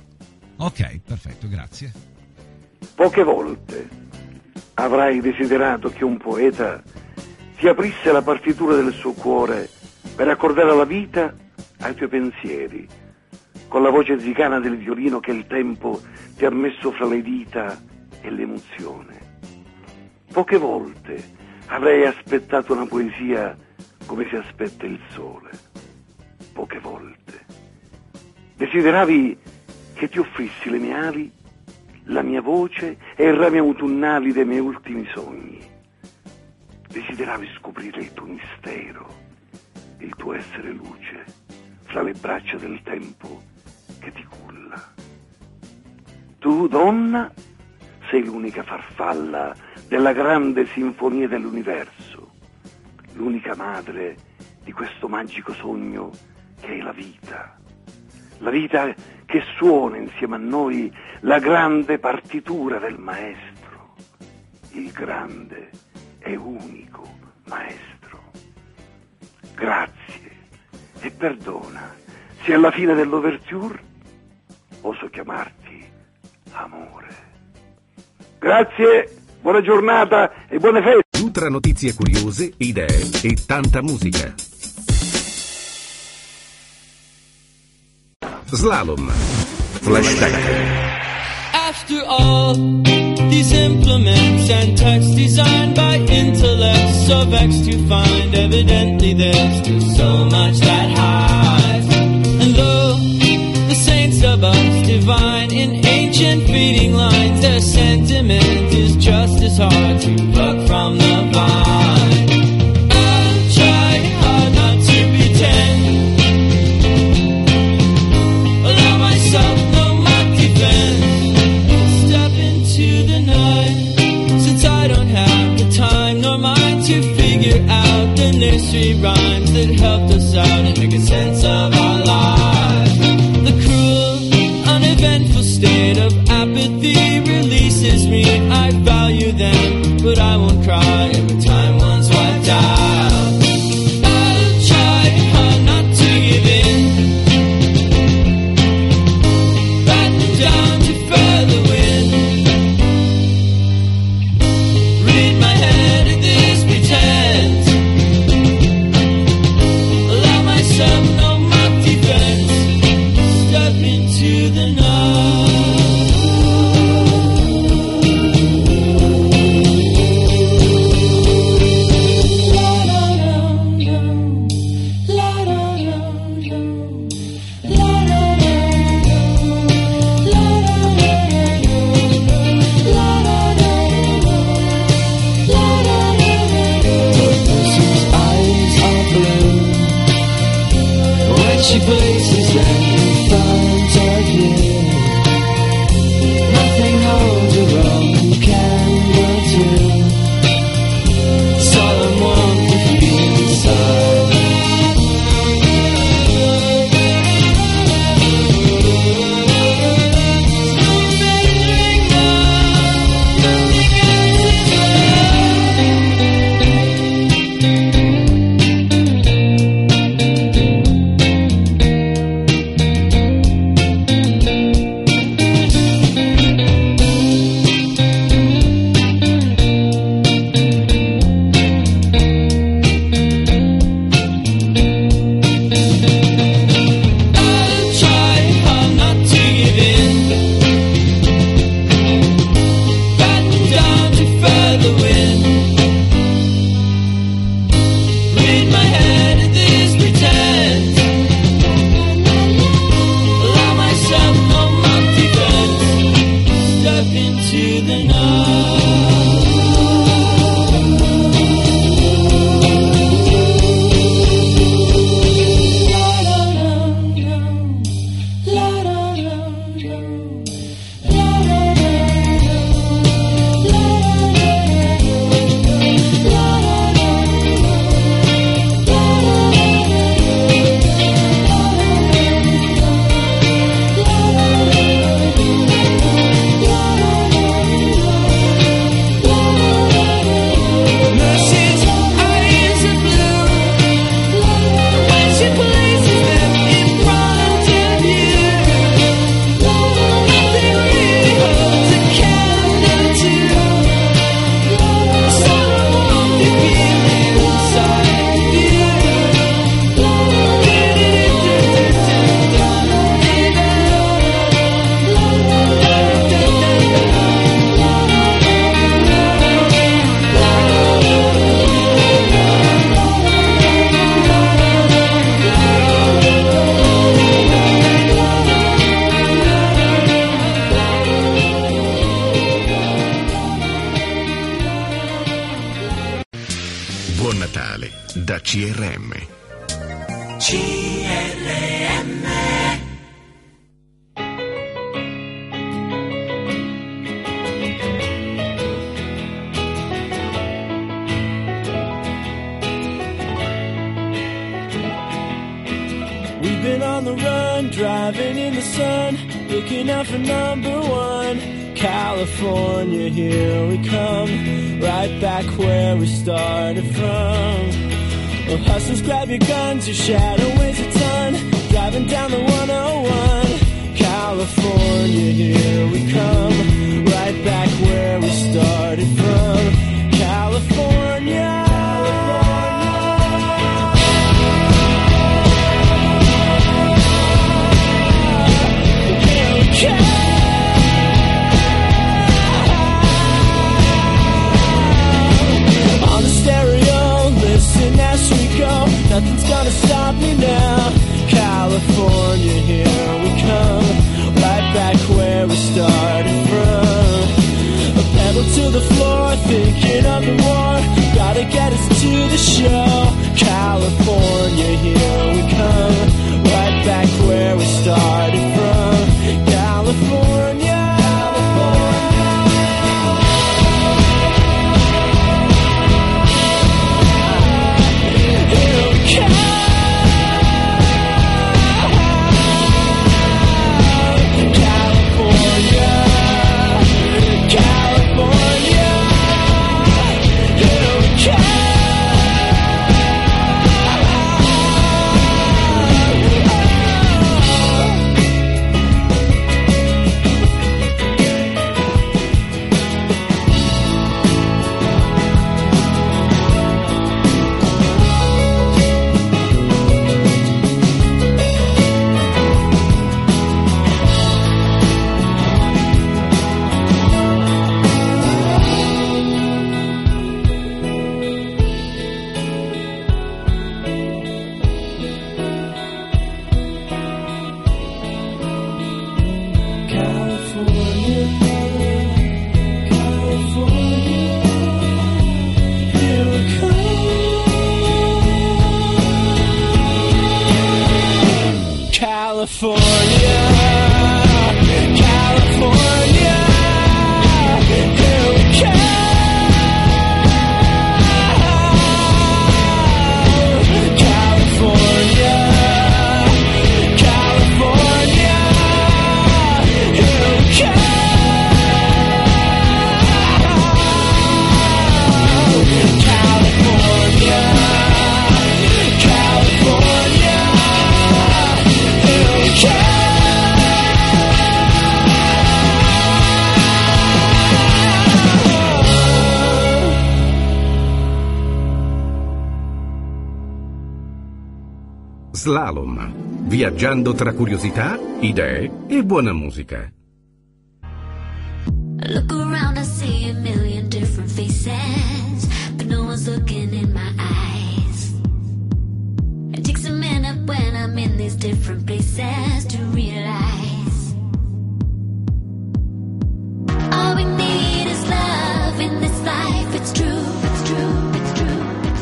E: Ok, perfetto, grazie.
R: Poche volte avrai desiderato che un poeta ti aprisse la partitura del suo cuore per accordare la vita ai tuoi pensieri, con la voce zicana del violino che il tempo ti ha messo fra le dita e l'emozione. Poche volte avrei aspettato una poesia come si aspetta il sole, poche volte. Desideravi che ti offrissi le mie ali, la mia voce e i rami autunnali dei miei ultimi sogni. Desideravi scoprire il tuo mistero, il tuo essere luce, fra le braccia del tempo che ti culla. Tu, donna, sei l'unica farfalla della grande sinfonia dell'universo, l'unica madre di questo magico sogno che è la vita, la vita che suona insieme a noi la grande partitura del maestro, il grande e unico maestro. Grazie e perdona se alla fine dell'ouverture oso chiamarti amore. Grazie, buona giornata e buone feste.
A: Ultra notizie curiose, idee e tanta musica. Slalom. Flashback.
J: After all, these implements and text designed by intellects so vexed to find evidently there's still so much that hides. And though the saints of us divine in ancient feeding lines, their sentiment is just as hard to pluck from the vine. I'll try hard not to pretend, allow myself no mock defense, step into the night, since I don't have the time nor mind to figure out the nursery rhymes that helped us out and make a sense of our lives. The cruel, uneventful state of apathy releases me. I value them, but I won't cry every time one's wiped out. I'll try hard not to give in, batten down to further wind, read my head at this pretense, allow myself no mock defense, step into the night. She places and finds her view. Nothing holds her own candle to solemn warmth to feel inside.
A: C R M.
C: C R M.
S: We've been on the run, driving in the sun, looking out for number one. California, here we come, right back where we started from. Well, hustlers, grab your guns, your shadow weighs a ton, driving down the one oh one. California, here we come, right back where we started from. California. On the stereo, listen as we go. Nothing's gonna stop me now. California, here we come, right back where we started from. A pedal to the floor, thinking of the war. Gotta get us to the show. California, here we come, right back where we started from. California.
A: Slalom, viaggiando tra curiosità, idee e buona musica.
T: Look around, I see a million different faces, but no one's looking in my eyes. It takes a minute when I'm in these different places to realize all we need is love in this life. It's true, it's true, it's true.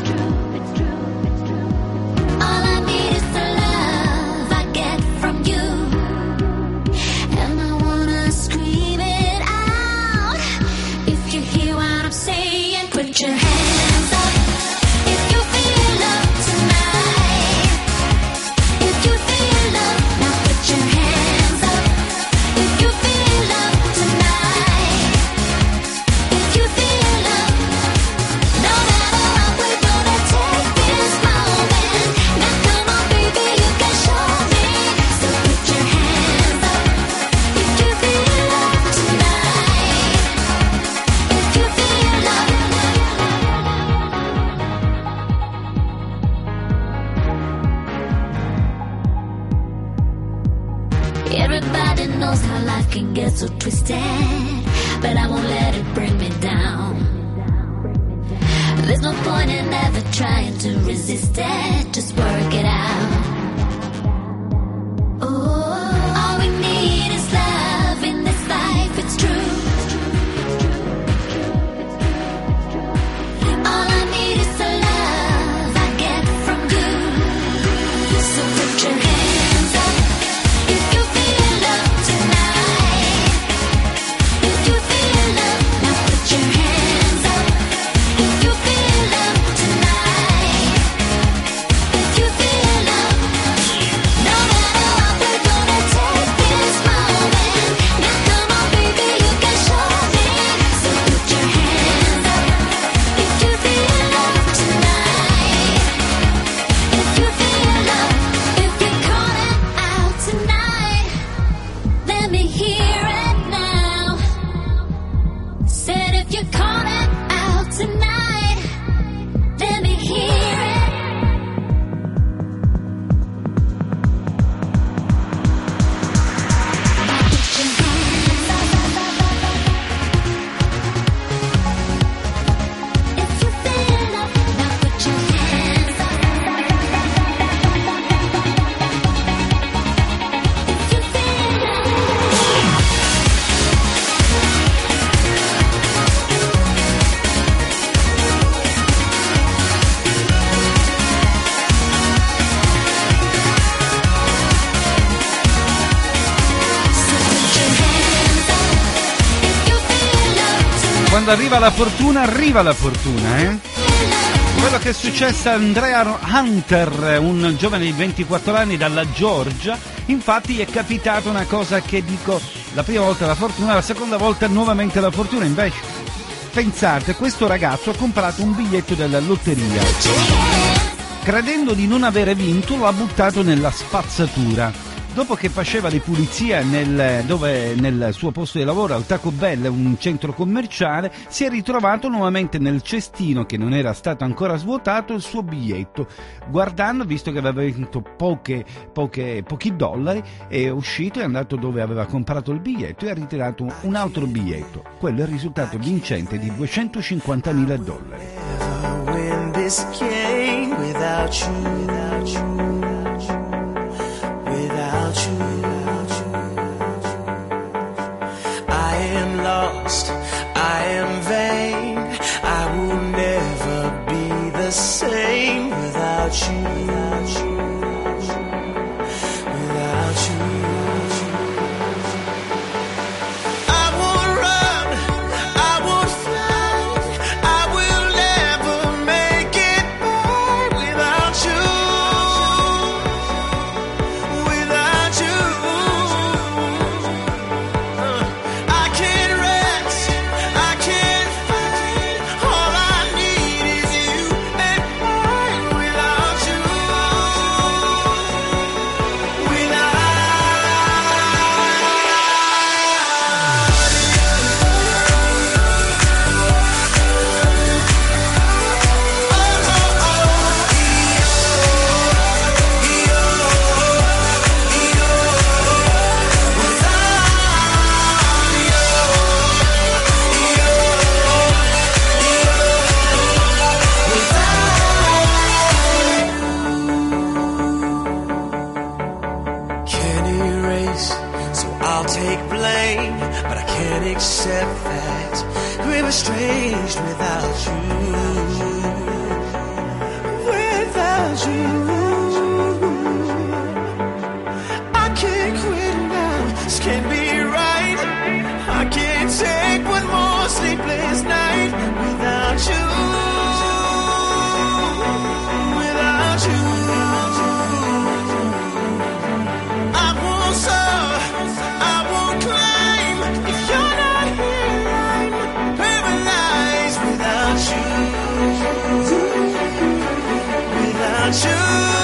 T: Put your hands up if you feel love tonight. If you feel love, now put your hands up. If you feel love tonight. If you feel love, no matter how we're gonna take this moment. Now come on, baby, you can show me. So put your hands up if you feel love tonight. If you feel love. Everybody knows how life can get so twisted, but I won't let it bring me down. There's no point in ever trying to resist it, just work it out. Oh, all we need is love in this life, it's true. All I need is the love I get put your hands up if you feel love tonight. If you feel love, now put your hands up if you feel love tonight. If you feel love, no matter what, we're gonna take this moment. Now come on baby, you can show me. So put your hands up if you feel love tonight. If you feel love, if you're calling out tonight, let me hear it now. Said if you're calling out tonight, let me hear it. If you feel love, now put your hands up. If you feel love.
E: Quando arriva la fortuna, arriva la fortuna, eh? Quello che è successo a Andrea Hunter, un giovane di ventiquattro anni dalla Georgia, infatti gli è capitata una cosa che dico, la prima volta la fortuna, la seconda volta nuovamente la fortuna, invece pensate, questo ragazzo ha comprato un biglietto della lotteria, credendo di non avere vinto lo ha buttato nella spazzatura. Dopo che faceva le pulizie nel, dove, nel suo posto di lavoro al Taco Bell, un centro commerciale, si è ritrovato nuovamente nel cestino che non era stato ancora svuotato il suo biglietto. Guardando, visto che aveva vinto poche, poche, pochi dollari, è uscito, è andato dove aveva comprato il biglietto e ha ritirato un altro biglietto. Quello è il risultato vincente di duecentocinquantamila dollari.
K: When this came without you, without you, without you, without you, I am lost, I am vain, I will never be the same without you, without you, without you. I will run, I will fly, I will never make it by without you. Without you, uh, I can't rest, I can't fight. All I need is you and I. Without you, can't erase, so I'll take blame, but I can't accept that we were estranged without you. Without you, I can't quit now. This can't be right. I can't take one more sleepless night without you. Without you. I won't soar, I won't climb. If you're not here, I'm paralyzed without you. Without you.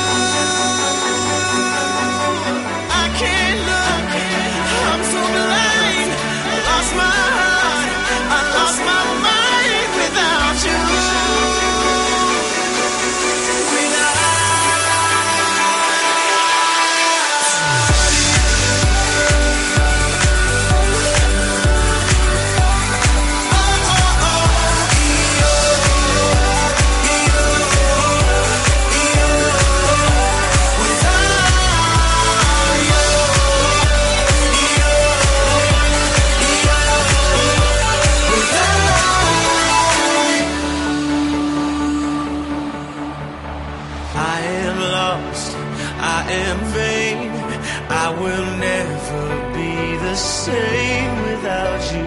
K: I will never be the same without you.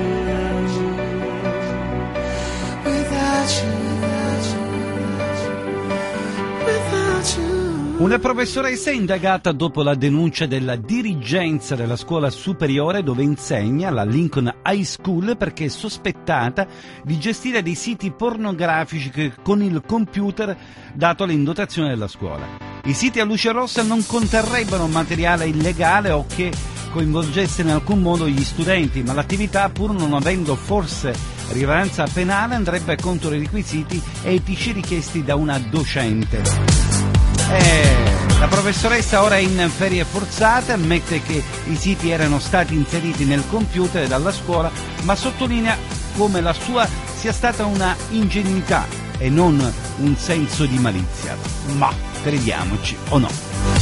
K: Without you, without you, without you.
E: Una professoressa indagata dopo la denuncia della dirigenza della scuola superiore dove insegna, la Lincoln High School, perché è sospettata di gestire dei siti pornografici che- con il computer dato all'indotazione della scuola. I siti a luce rossa non conterrebbero materiale illegale o che coinvolgesse in alcun modo gli studenti, ma l'attività, pur non avendo forse rilevanza penale, andrebbe contro i requisiti etici richiesti da una docente. Eh, la professoressa ora è in ferie forzate, ammette che i siti erano stati inseriti nel computer dalla scuola, ma sottolinea come la sua sia stata una ingenuità e non un senso di malizia. Ma crediamoci o no.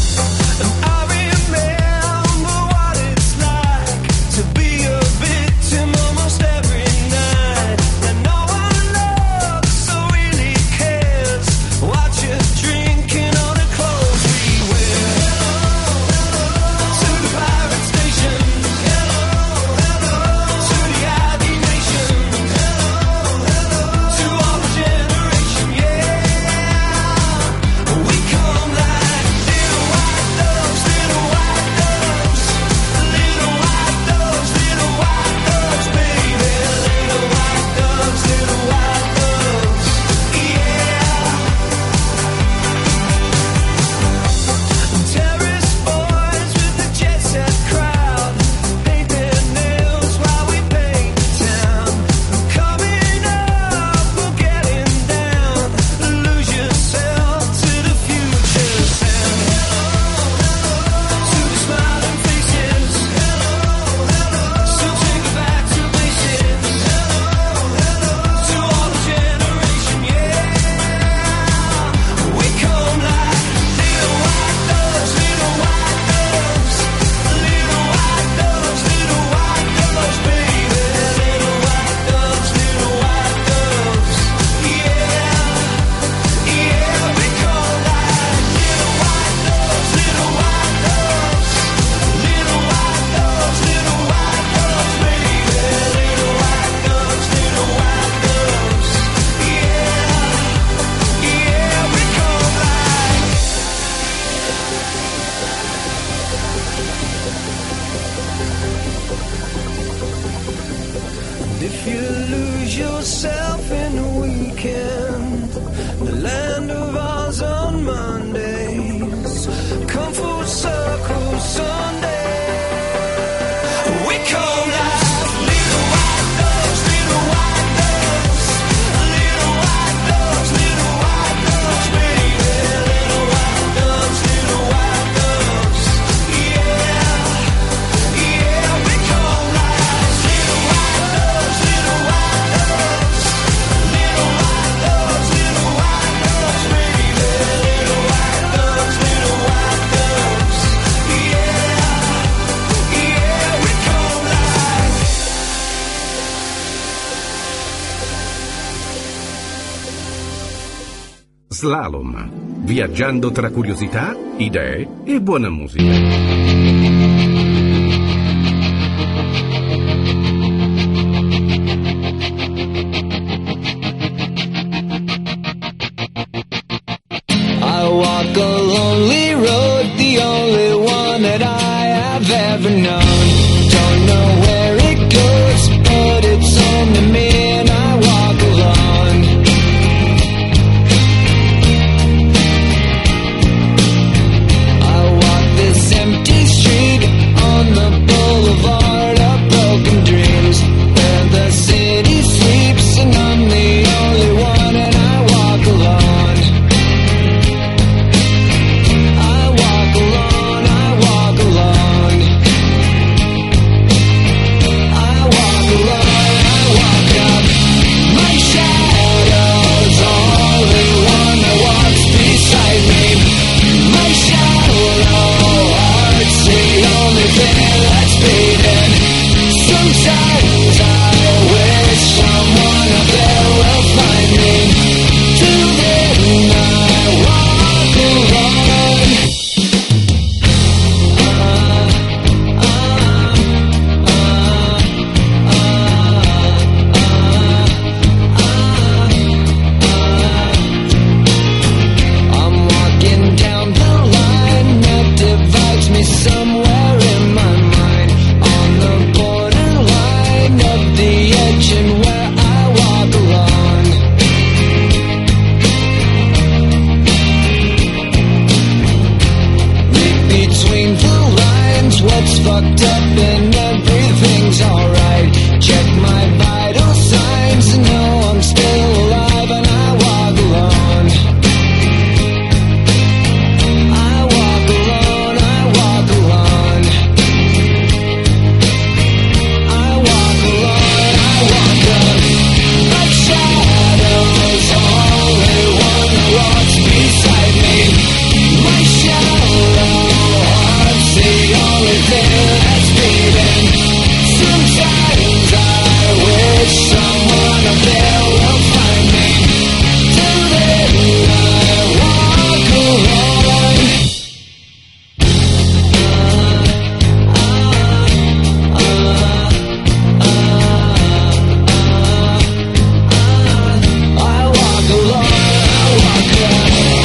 K: If you lose yourself in a weekend, the land of Oz on Mondays, come full circle Sunday. We come like little white doves, little white doves, little white doves, little white doves, baby, little white doves, little white doves, yeah, yeah. We come like little white doves, little white doves, little white doves, little white doves, baby, little white doves, little white doves, yeah, yeah. We come like.
A: Slalom, viaggiando tra curiosità, idee e buona musica.
F: I walk a lonely road, the only one that I have ever known. Don't know where it goes, but it's only me and I walk alone. I walk this empty street on the boulevard of broken dreams, where the city sleeps and I'm the only one and I walk alone. I walk alone, I walk alone. care that's beating. Sometimes I wish someone up there will find me. Till then I walk alone. I walk alone, I walk alone.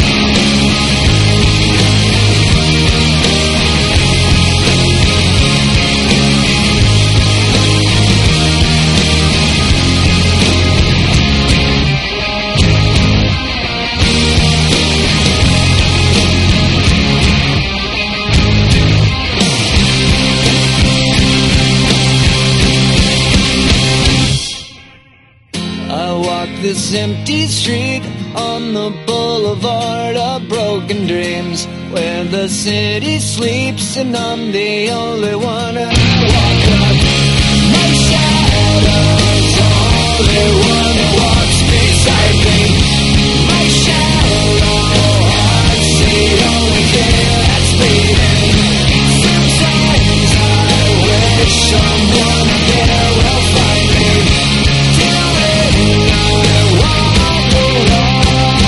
F: I walk this empty street on the boulevard of broken dreams, where the city sleeps and I'm the only one who walk up. My shadow's the only one who walks beside me. My shadow heart's the only thing that's beating. Sometimes I wish someone up there will find me. Till then I walk alone.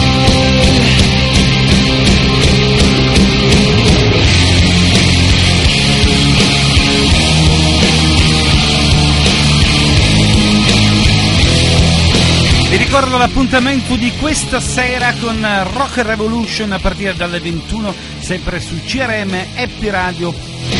E: Vi ricordo l'appuntamento di questa sera con Rock Revolution a partire dalle ventuno, sempre su C R M Happy Radio.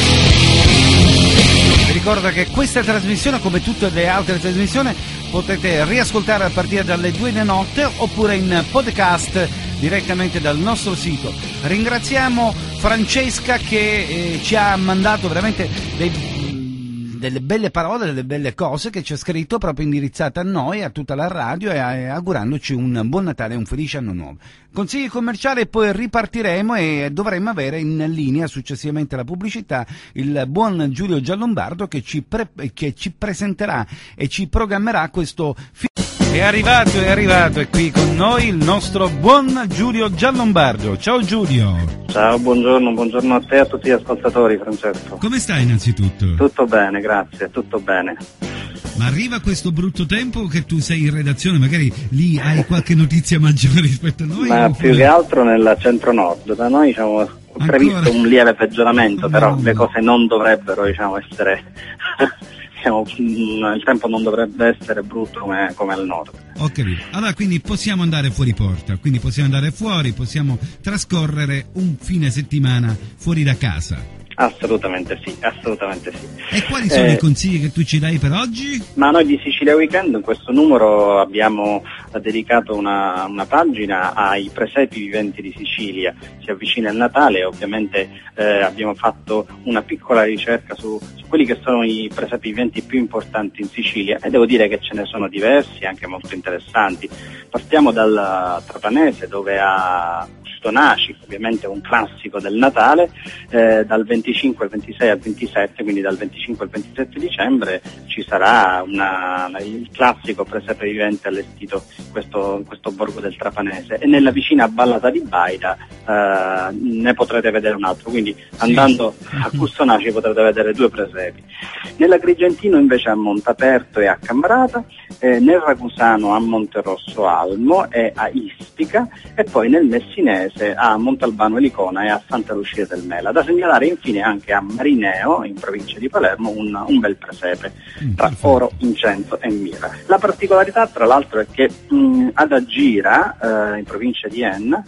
E: Vi ricordo che questa trasmissione, come tutte le altre trasmissioni, potete riascoltare a partire dalle due di notte oppure in podcast direttamente dal nostro sito. Ringraziamo Francesca che eh, ci ha mandato veramente dei delle belle parole, delle belle cose che ci ha scritto, proprio indirizzate a noi, a tutta la radio, e, a, e augurandoci un buon Natale e un felice anno nuovo. Consigli commerciali, e poi ripartiremo e dovremmo avere in linea successivamente la pubblicità il buon Giulio Giallombardo che ci, pre- che ci presenterà e ci programmerà questo film. È arrivato, è arrivato, è qui con noi il nostro buon Giulio Giallombardo. Ciao Giulio.
U: Ciao, buongiorno, buongiorno a te e a tutti gli ascoltatori, Francesco.
E: Come stai innanzitutto?
U: Tutto bene, grazie, tutto bene.
E: Ma arriva questo brutto tempo che tu sei in redazione, magari lì hai qualche notizia maggiore rispetto a noi?
U: Ma
E: oppure...
U: più che altro nel centro-nord, da noi diciamo previsto un lieve peggioramento, però le cose non dovrebbero diciamo essere... Diciamo, il tempo non dovrebbe essere brutto come, come al nord.
E: Ho capito. Allora quindi possiamo andare fuori porta, quindi possiamo andare fuori, possiamo trascorrere un fine settimana fuori da casa.
U: Assolutamente sì, assolutamente sì.
E: E quali sono
U: eh,
E: i consigli che tu ci dai per oggi?
U: Ma noi di Sicilia Weekend in questo numero abbiamo dedicato una, una pagina ai presepi viventi di Sicilia. Si avvicina il Natale e ovviamente eh, abbiamo fatto una piccola ricerca su, su quelli che sono i presepi viventi più importanti in Sicilia e devo dire che ce ne sono diversi, anche molto interessanti. Partiamo dal Trapanese, dove ha Naci, ovviamente un classico del Natale, eh, dal venticinque al ventisei al ventisette, quindi dal venticinque al ventisette dicembre ci sarà una, il classico presepe vivente allestito in questo, in questo borgo del Trapanese, e nella vicina Ballata di Baida eh, ne potrete vedere un altro, quindi andando sì. a Custonaci potrete vedere due presepi. Nell'Agrigentino invece a Montaperto e a Cambrata, eh, nel Ragusano a Monterosso Almo e a Ispica, e poi nel Messinese a Montalbano Elicona e a Santa Lucia del Mela. Da segnalare infine anche a Marineo, in provincia di Palermo, un, un bel presepe tra oro, incenso e mirra. La particolarità tra l'altro è che mh, ad Agira, eh, in provincia di Enna,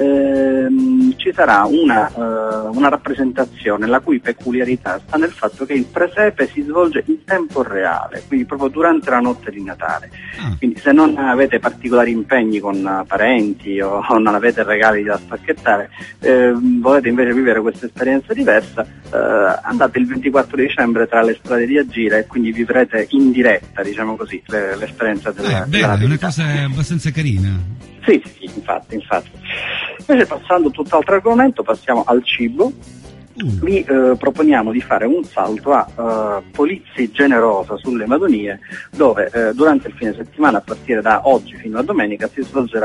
U: ehm, ci sarà una, eh, una rappresentazione la cui peculiarità sta nel fatto che il presepe si svolge in tempo reale, quindi proprio durante la notte di Natale. Quindi se non avete particolari impegni con parenti o, o non avete regali da spacchettare, eh, volete invece vivere questa esperienza diversa, eh, andate il ventiquattro dicembre tra le strade di Agira e quindi vivrete in diretta, diciamo così, le, l'esperienza della,
E: eh, bella, è una cosa abbastanza carina.
U: Sì, sì, infatti, infatti. Invece passando a tutt'altro argomento, passiamo al cibo. Uh. Vi eh, proponiamo di fare un salto a uh, Polizzi Generosa sulle Madonie, dove eh, durante il fine settimana, a partire da oggi fino a domenica, si svolgerà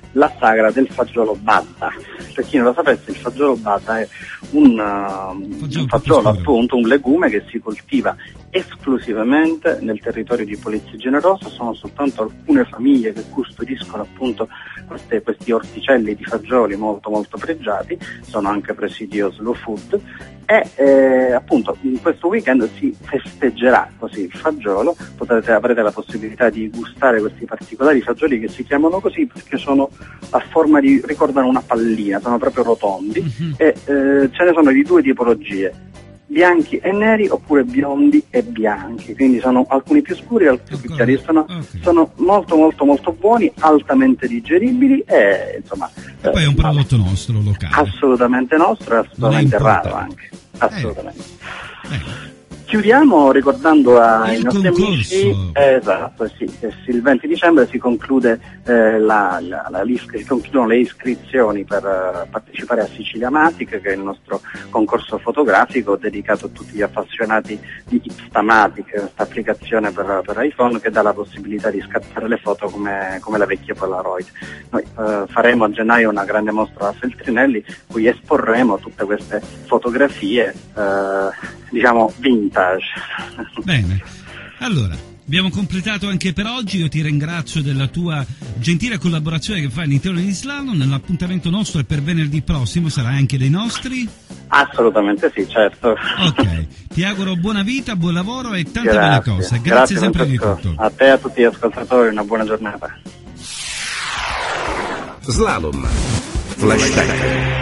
U: la sagra del fagiolo Badda. Per chi non lo sapesse, il fagiolo Badda è un, uh, un fagiolo, appunto, un legume che si coltiva esclusivamente nel territorio di Polizia Generosa. Sono soltanto alcune famiglie che custodiscono appunto queste, questi orticelli di fagioli molto molto pregiati, sono anche presidio Slow Food, e eh, appunto in questo weekend si festeggerà così il fagiolo. Potete, avrete la possibilità di gustare questi particolari fagioli che si chiamano così perché sono a forma di, ricordano una pallina, sono proprio rotondi, mm-hmm. e eh, ce ne sono di due tipologie, bianchi e neri oppure biondi e bianchi, quindi sono alcuni più scuri e altri più chiari. Sono, okay. sono molto molto molto buoni, altamente digeribili e insomma.
B: E poi è un prodotto eh, nostro, locale.
U: Assolutamente nostro e assolutamente raro anche. Assolutamente. Eh. Eh. Chiudiamo ricordando ai
B: il
U: nostri
B: concorso.
U: amici, eh, esatto, sì, che il venti dicembre si conclude eh, la, la, la, si concludono le iscrizioni per uh, partecipare a Siciliamatic, che è il nostro concorso fotografico dedicato a tutti gli appassionati di Ipstamatic, questa applicazione per, per iPhone che dà la possibilità di scattare le foto come, come la vecchia Polaroid. Noi uh, faremo a gennaio una grande mostra a Feltrinelli, cui esporremo tutte queste fotografie uh, diciamo vintage.
B: Bene, allora abbiamo completato anche per oggi. Io ti ringrazio della tua gentile collaborazione che fai all'interno di Slalom. L'appuntamento nostro è per venerdì prossimo, sarà anche dei nostri?
U: Assolutamente sì, certo.
B: Ok, ti auguro buona vita, buon lavoro e tante
U: Grazie.
B: belle cose. Grazie,
U: Grazie
B: sempre di tutto.
U: A te e a tutti gli ascoltatori una buona giornata.
A: Slalom Flashback.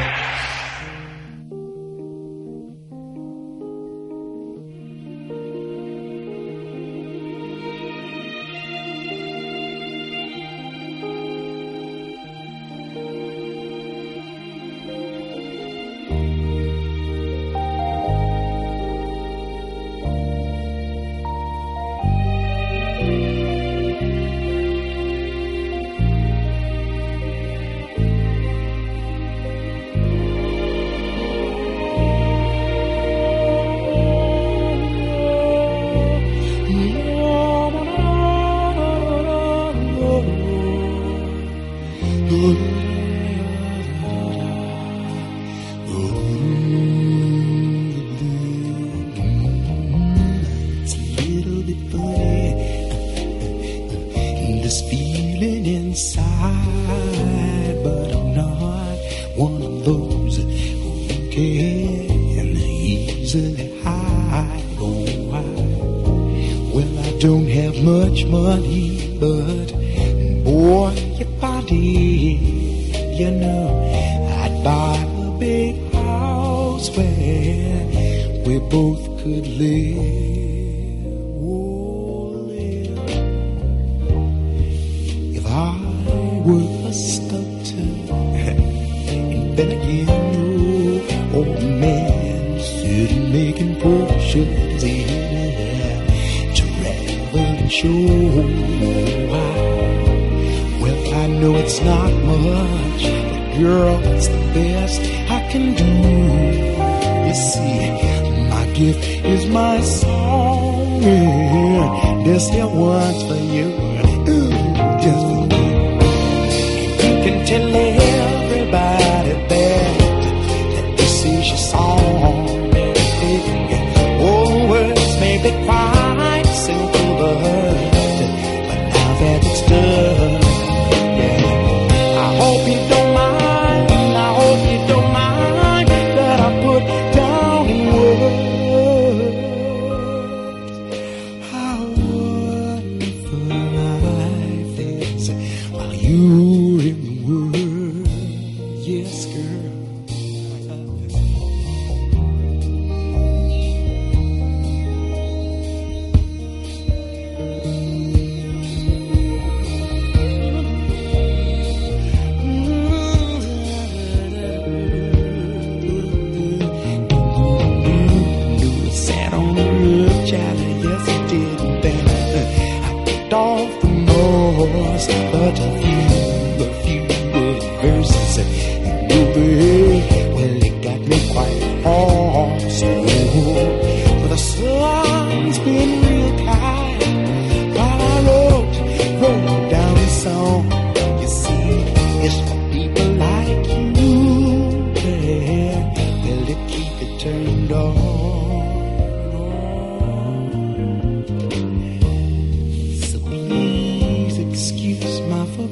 V: You in the world.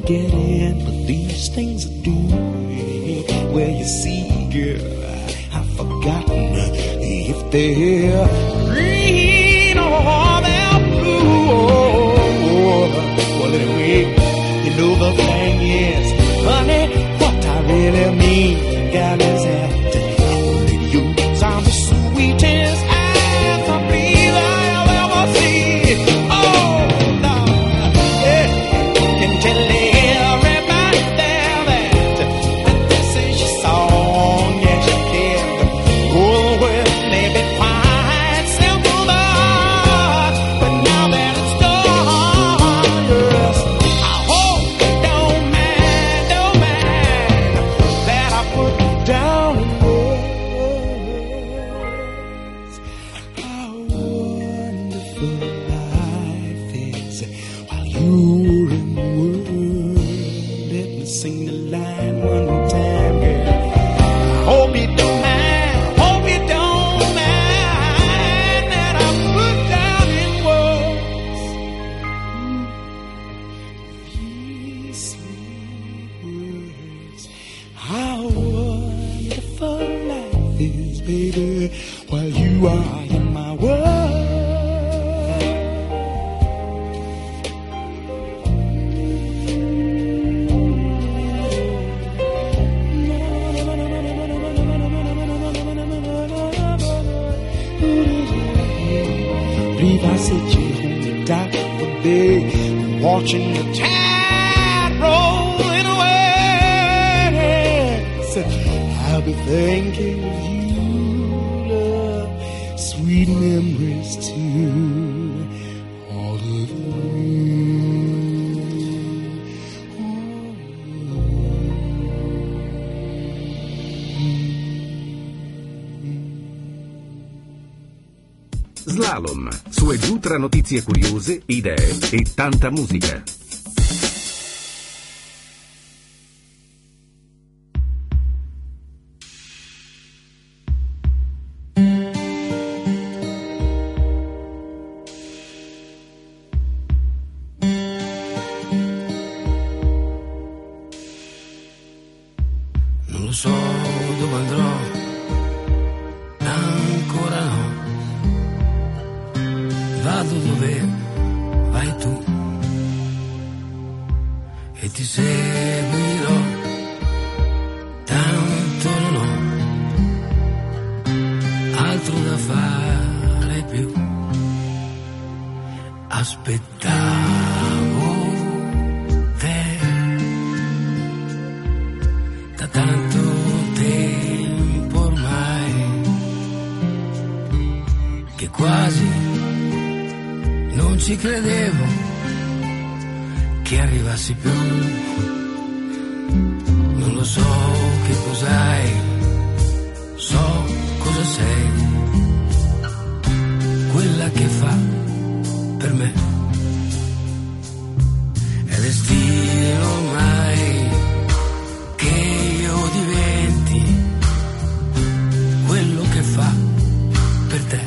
K: get in, but these things are doing. Well, you see, girl, I've forgotten if they're green or they're blue. Well, anyway, you know the thing is, honey, what I really mean, gal, is that you sound the sweetest as a bee I've ever seen. Oh, Lord, yeah, can tell everybody there that, that this is your song, yes you can. Oh, well, maybe quite simple, but, but now that it's done, yes, I hope you don't mind, don't mind that I put you down in words. How wonderful life is while you're in the world. Let me sing the line one more time, girl. I hope you don't mind, hope you don't mind that I put down in words these sweet words. How wonderful life is, baby, while you are in my world. Believe I said you home down one day, watching the tide rolling away. Said, I'll be thinking of you, love, sweet memories too, all of you.
A: Slalom, su e giù tra notizie curiose, idee e tanta musica.
J: Non lo so dove andrò, ancora no. Vado dove vai tu e ti seguirò, tanto non ho altro da fare più. Aspettavo te da tanto tempo ormai che quasi non ci credevo che arrivassi più. Non lo so che cos'hai, so cosa sei, quella che fa per me. È destino ormai che io diventi quello che fa per te.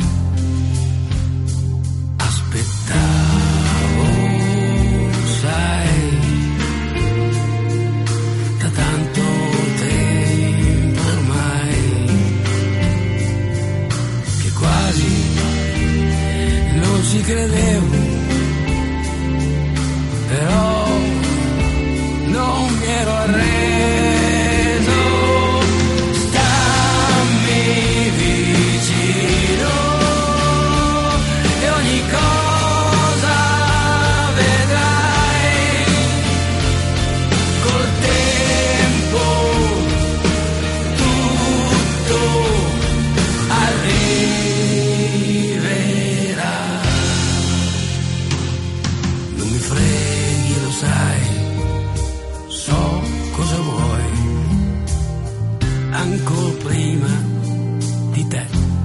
J: Aspettavo, sai, da tanto tempo ormai che quasi non ci credevo, però non mi ero arreso. Stammi vicino e ogni cosa vedrai, col tempo tutto arriverà. Non mi freghi, lo sai, so cosa vuoi, ancora prima di te.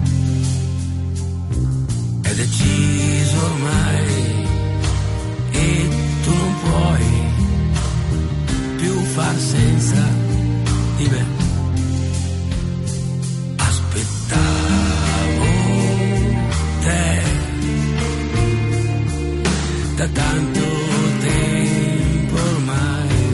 J: È deciso ormai e tu non puoi più far senza di me. Aspettavo te da tanto tempo ormai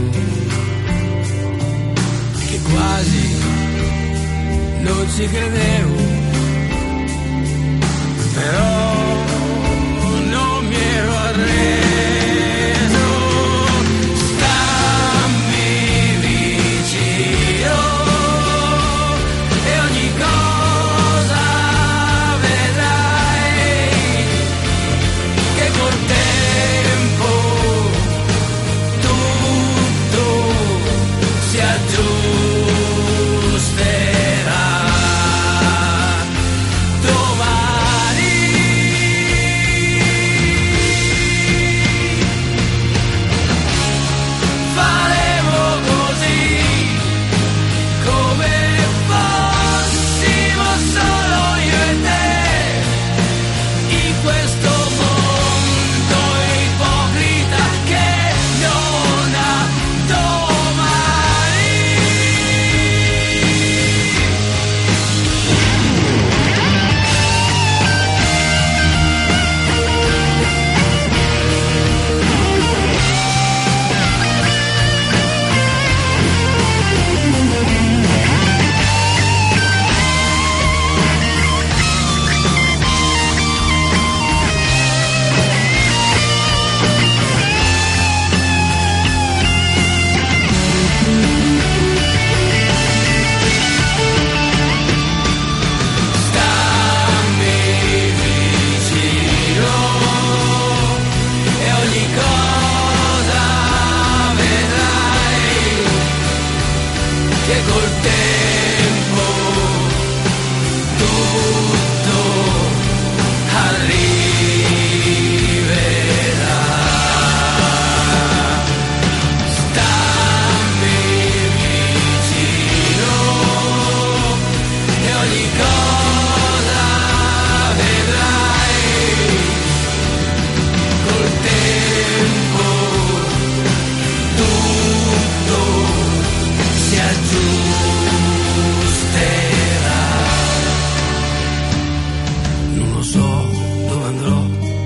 I: so dove andrò,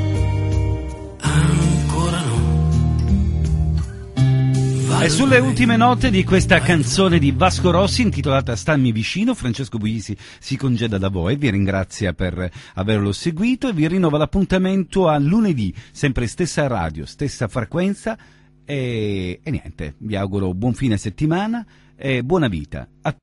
I: ancora no.
E: E sulle ultime note di questa canzone di Vasco Rossi intitolata Stammi vicino, Francesco Puglisi si congeda da voi, vi ringrazia per averlo seguito e vi rinnova l'appuntamento a lunedì, sempre stessa radio, stessa frequenza e, e niente, vi auguro buon fine settimana e buona vita a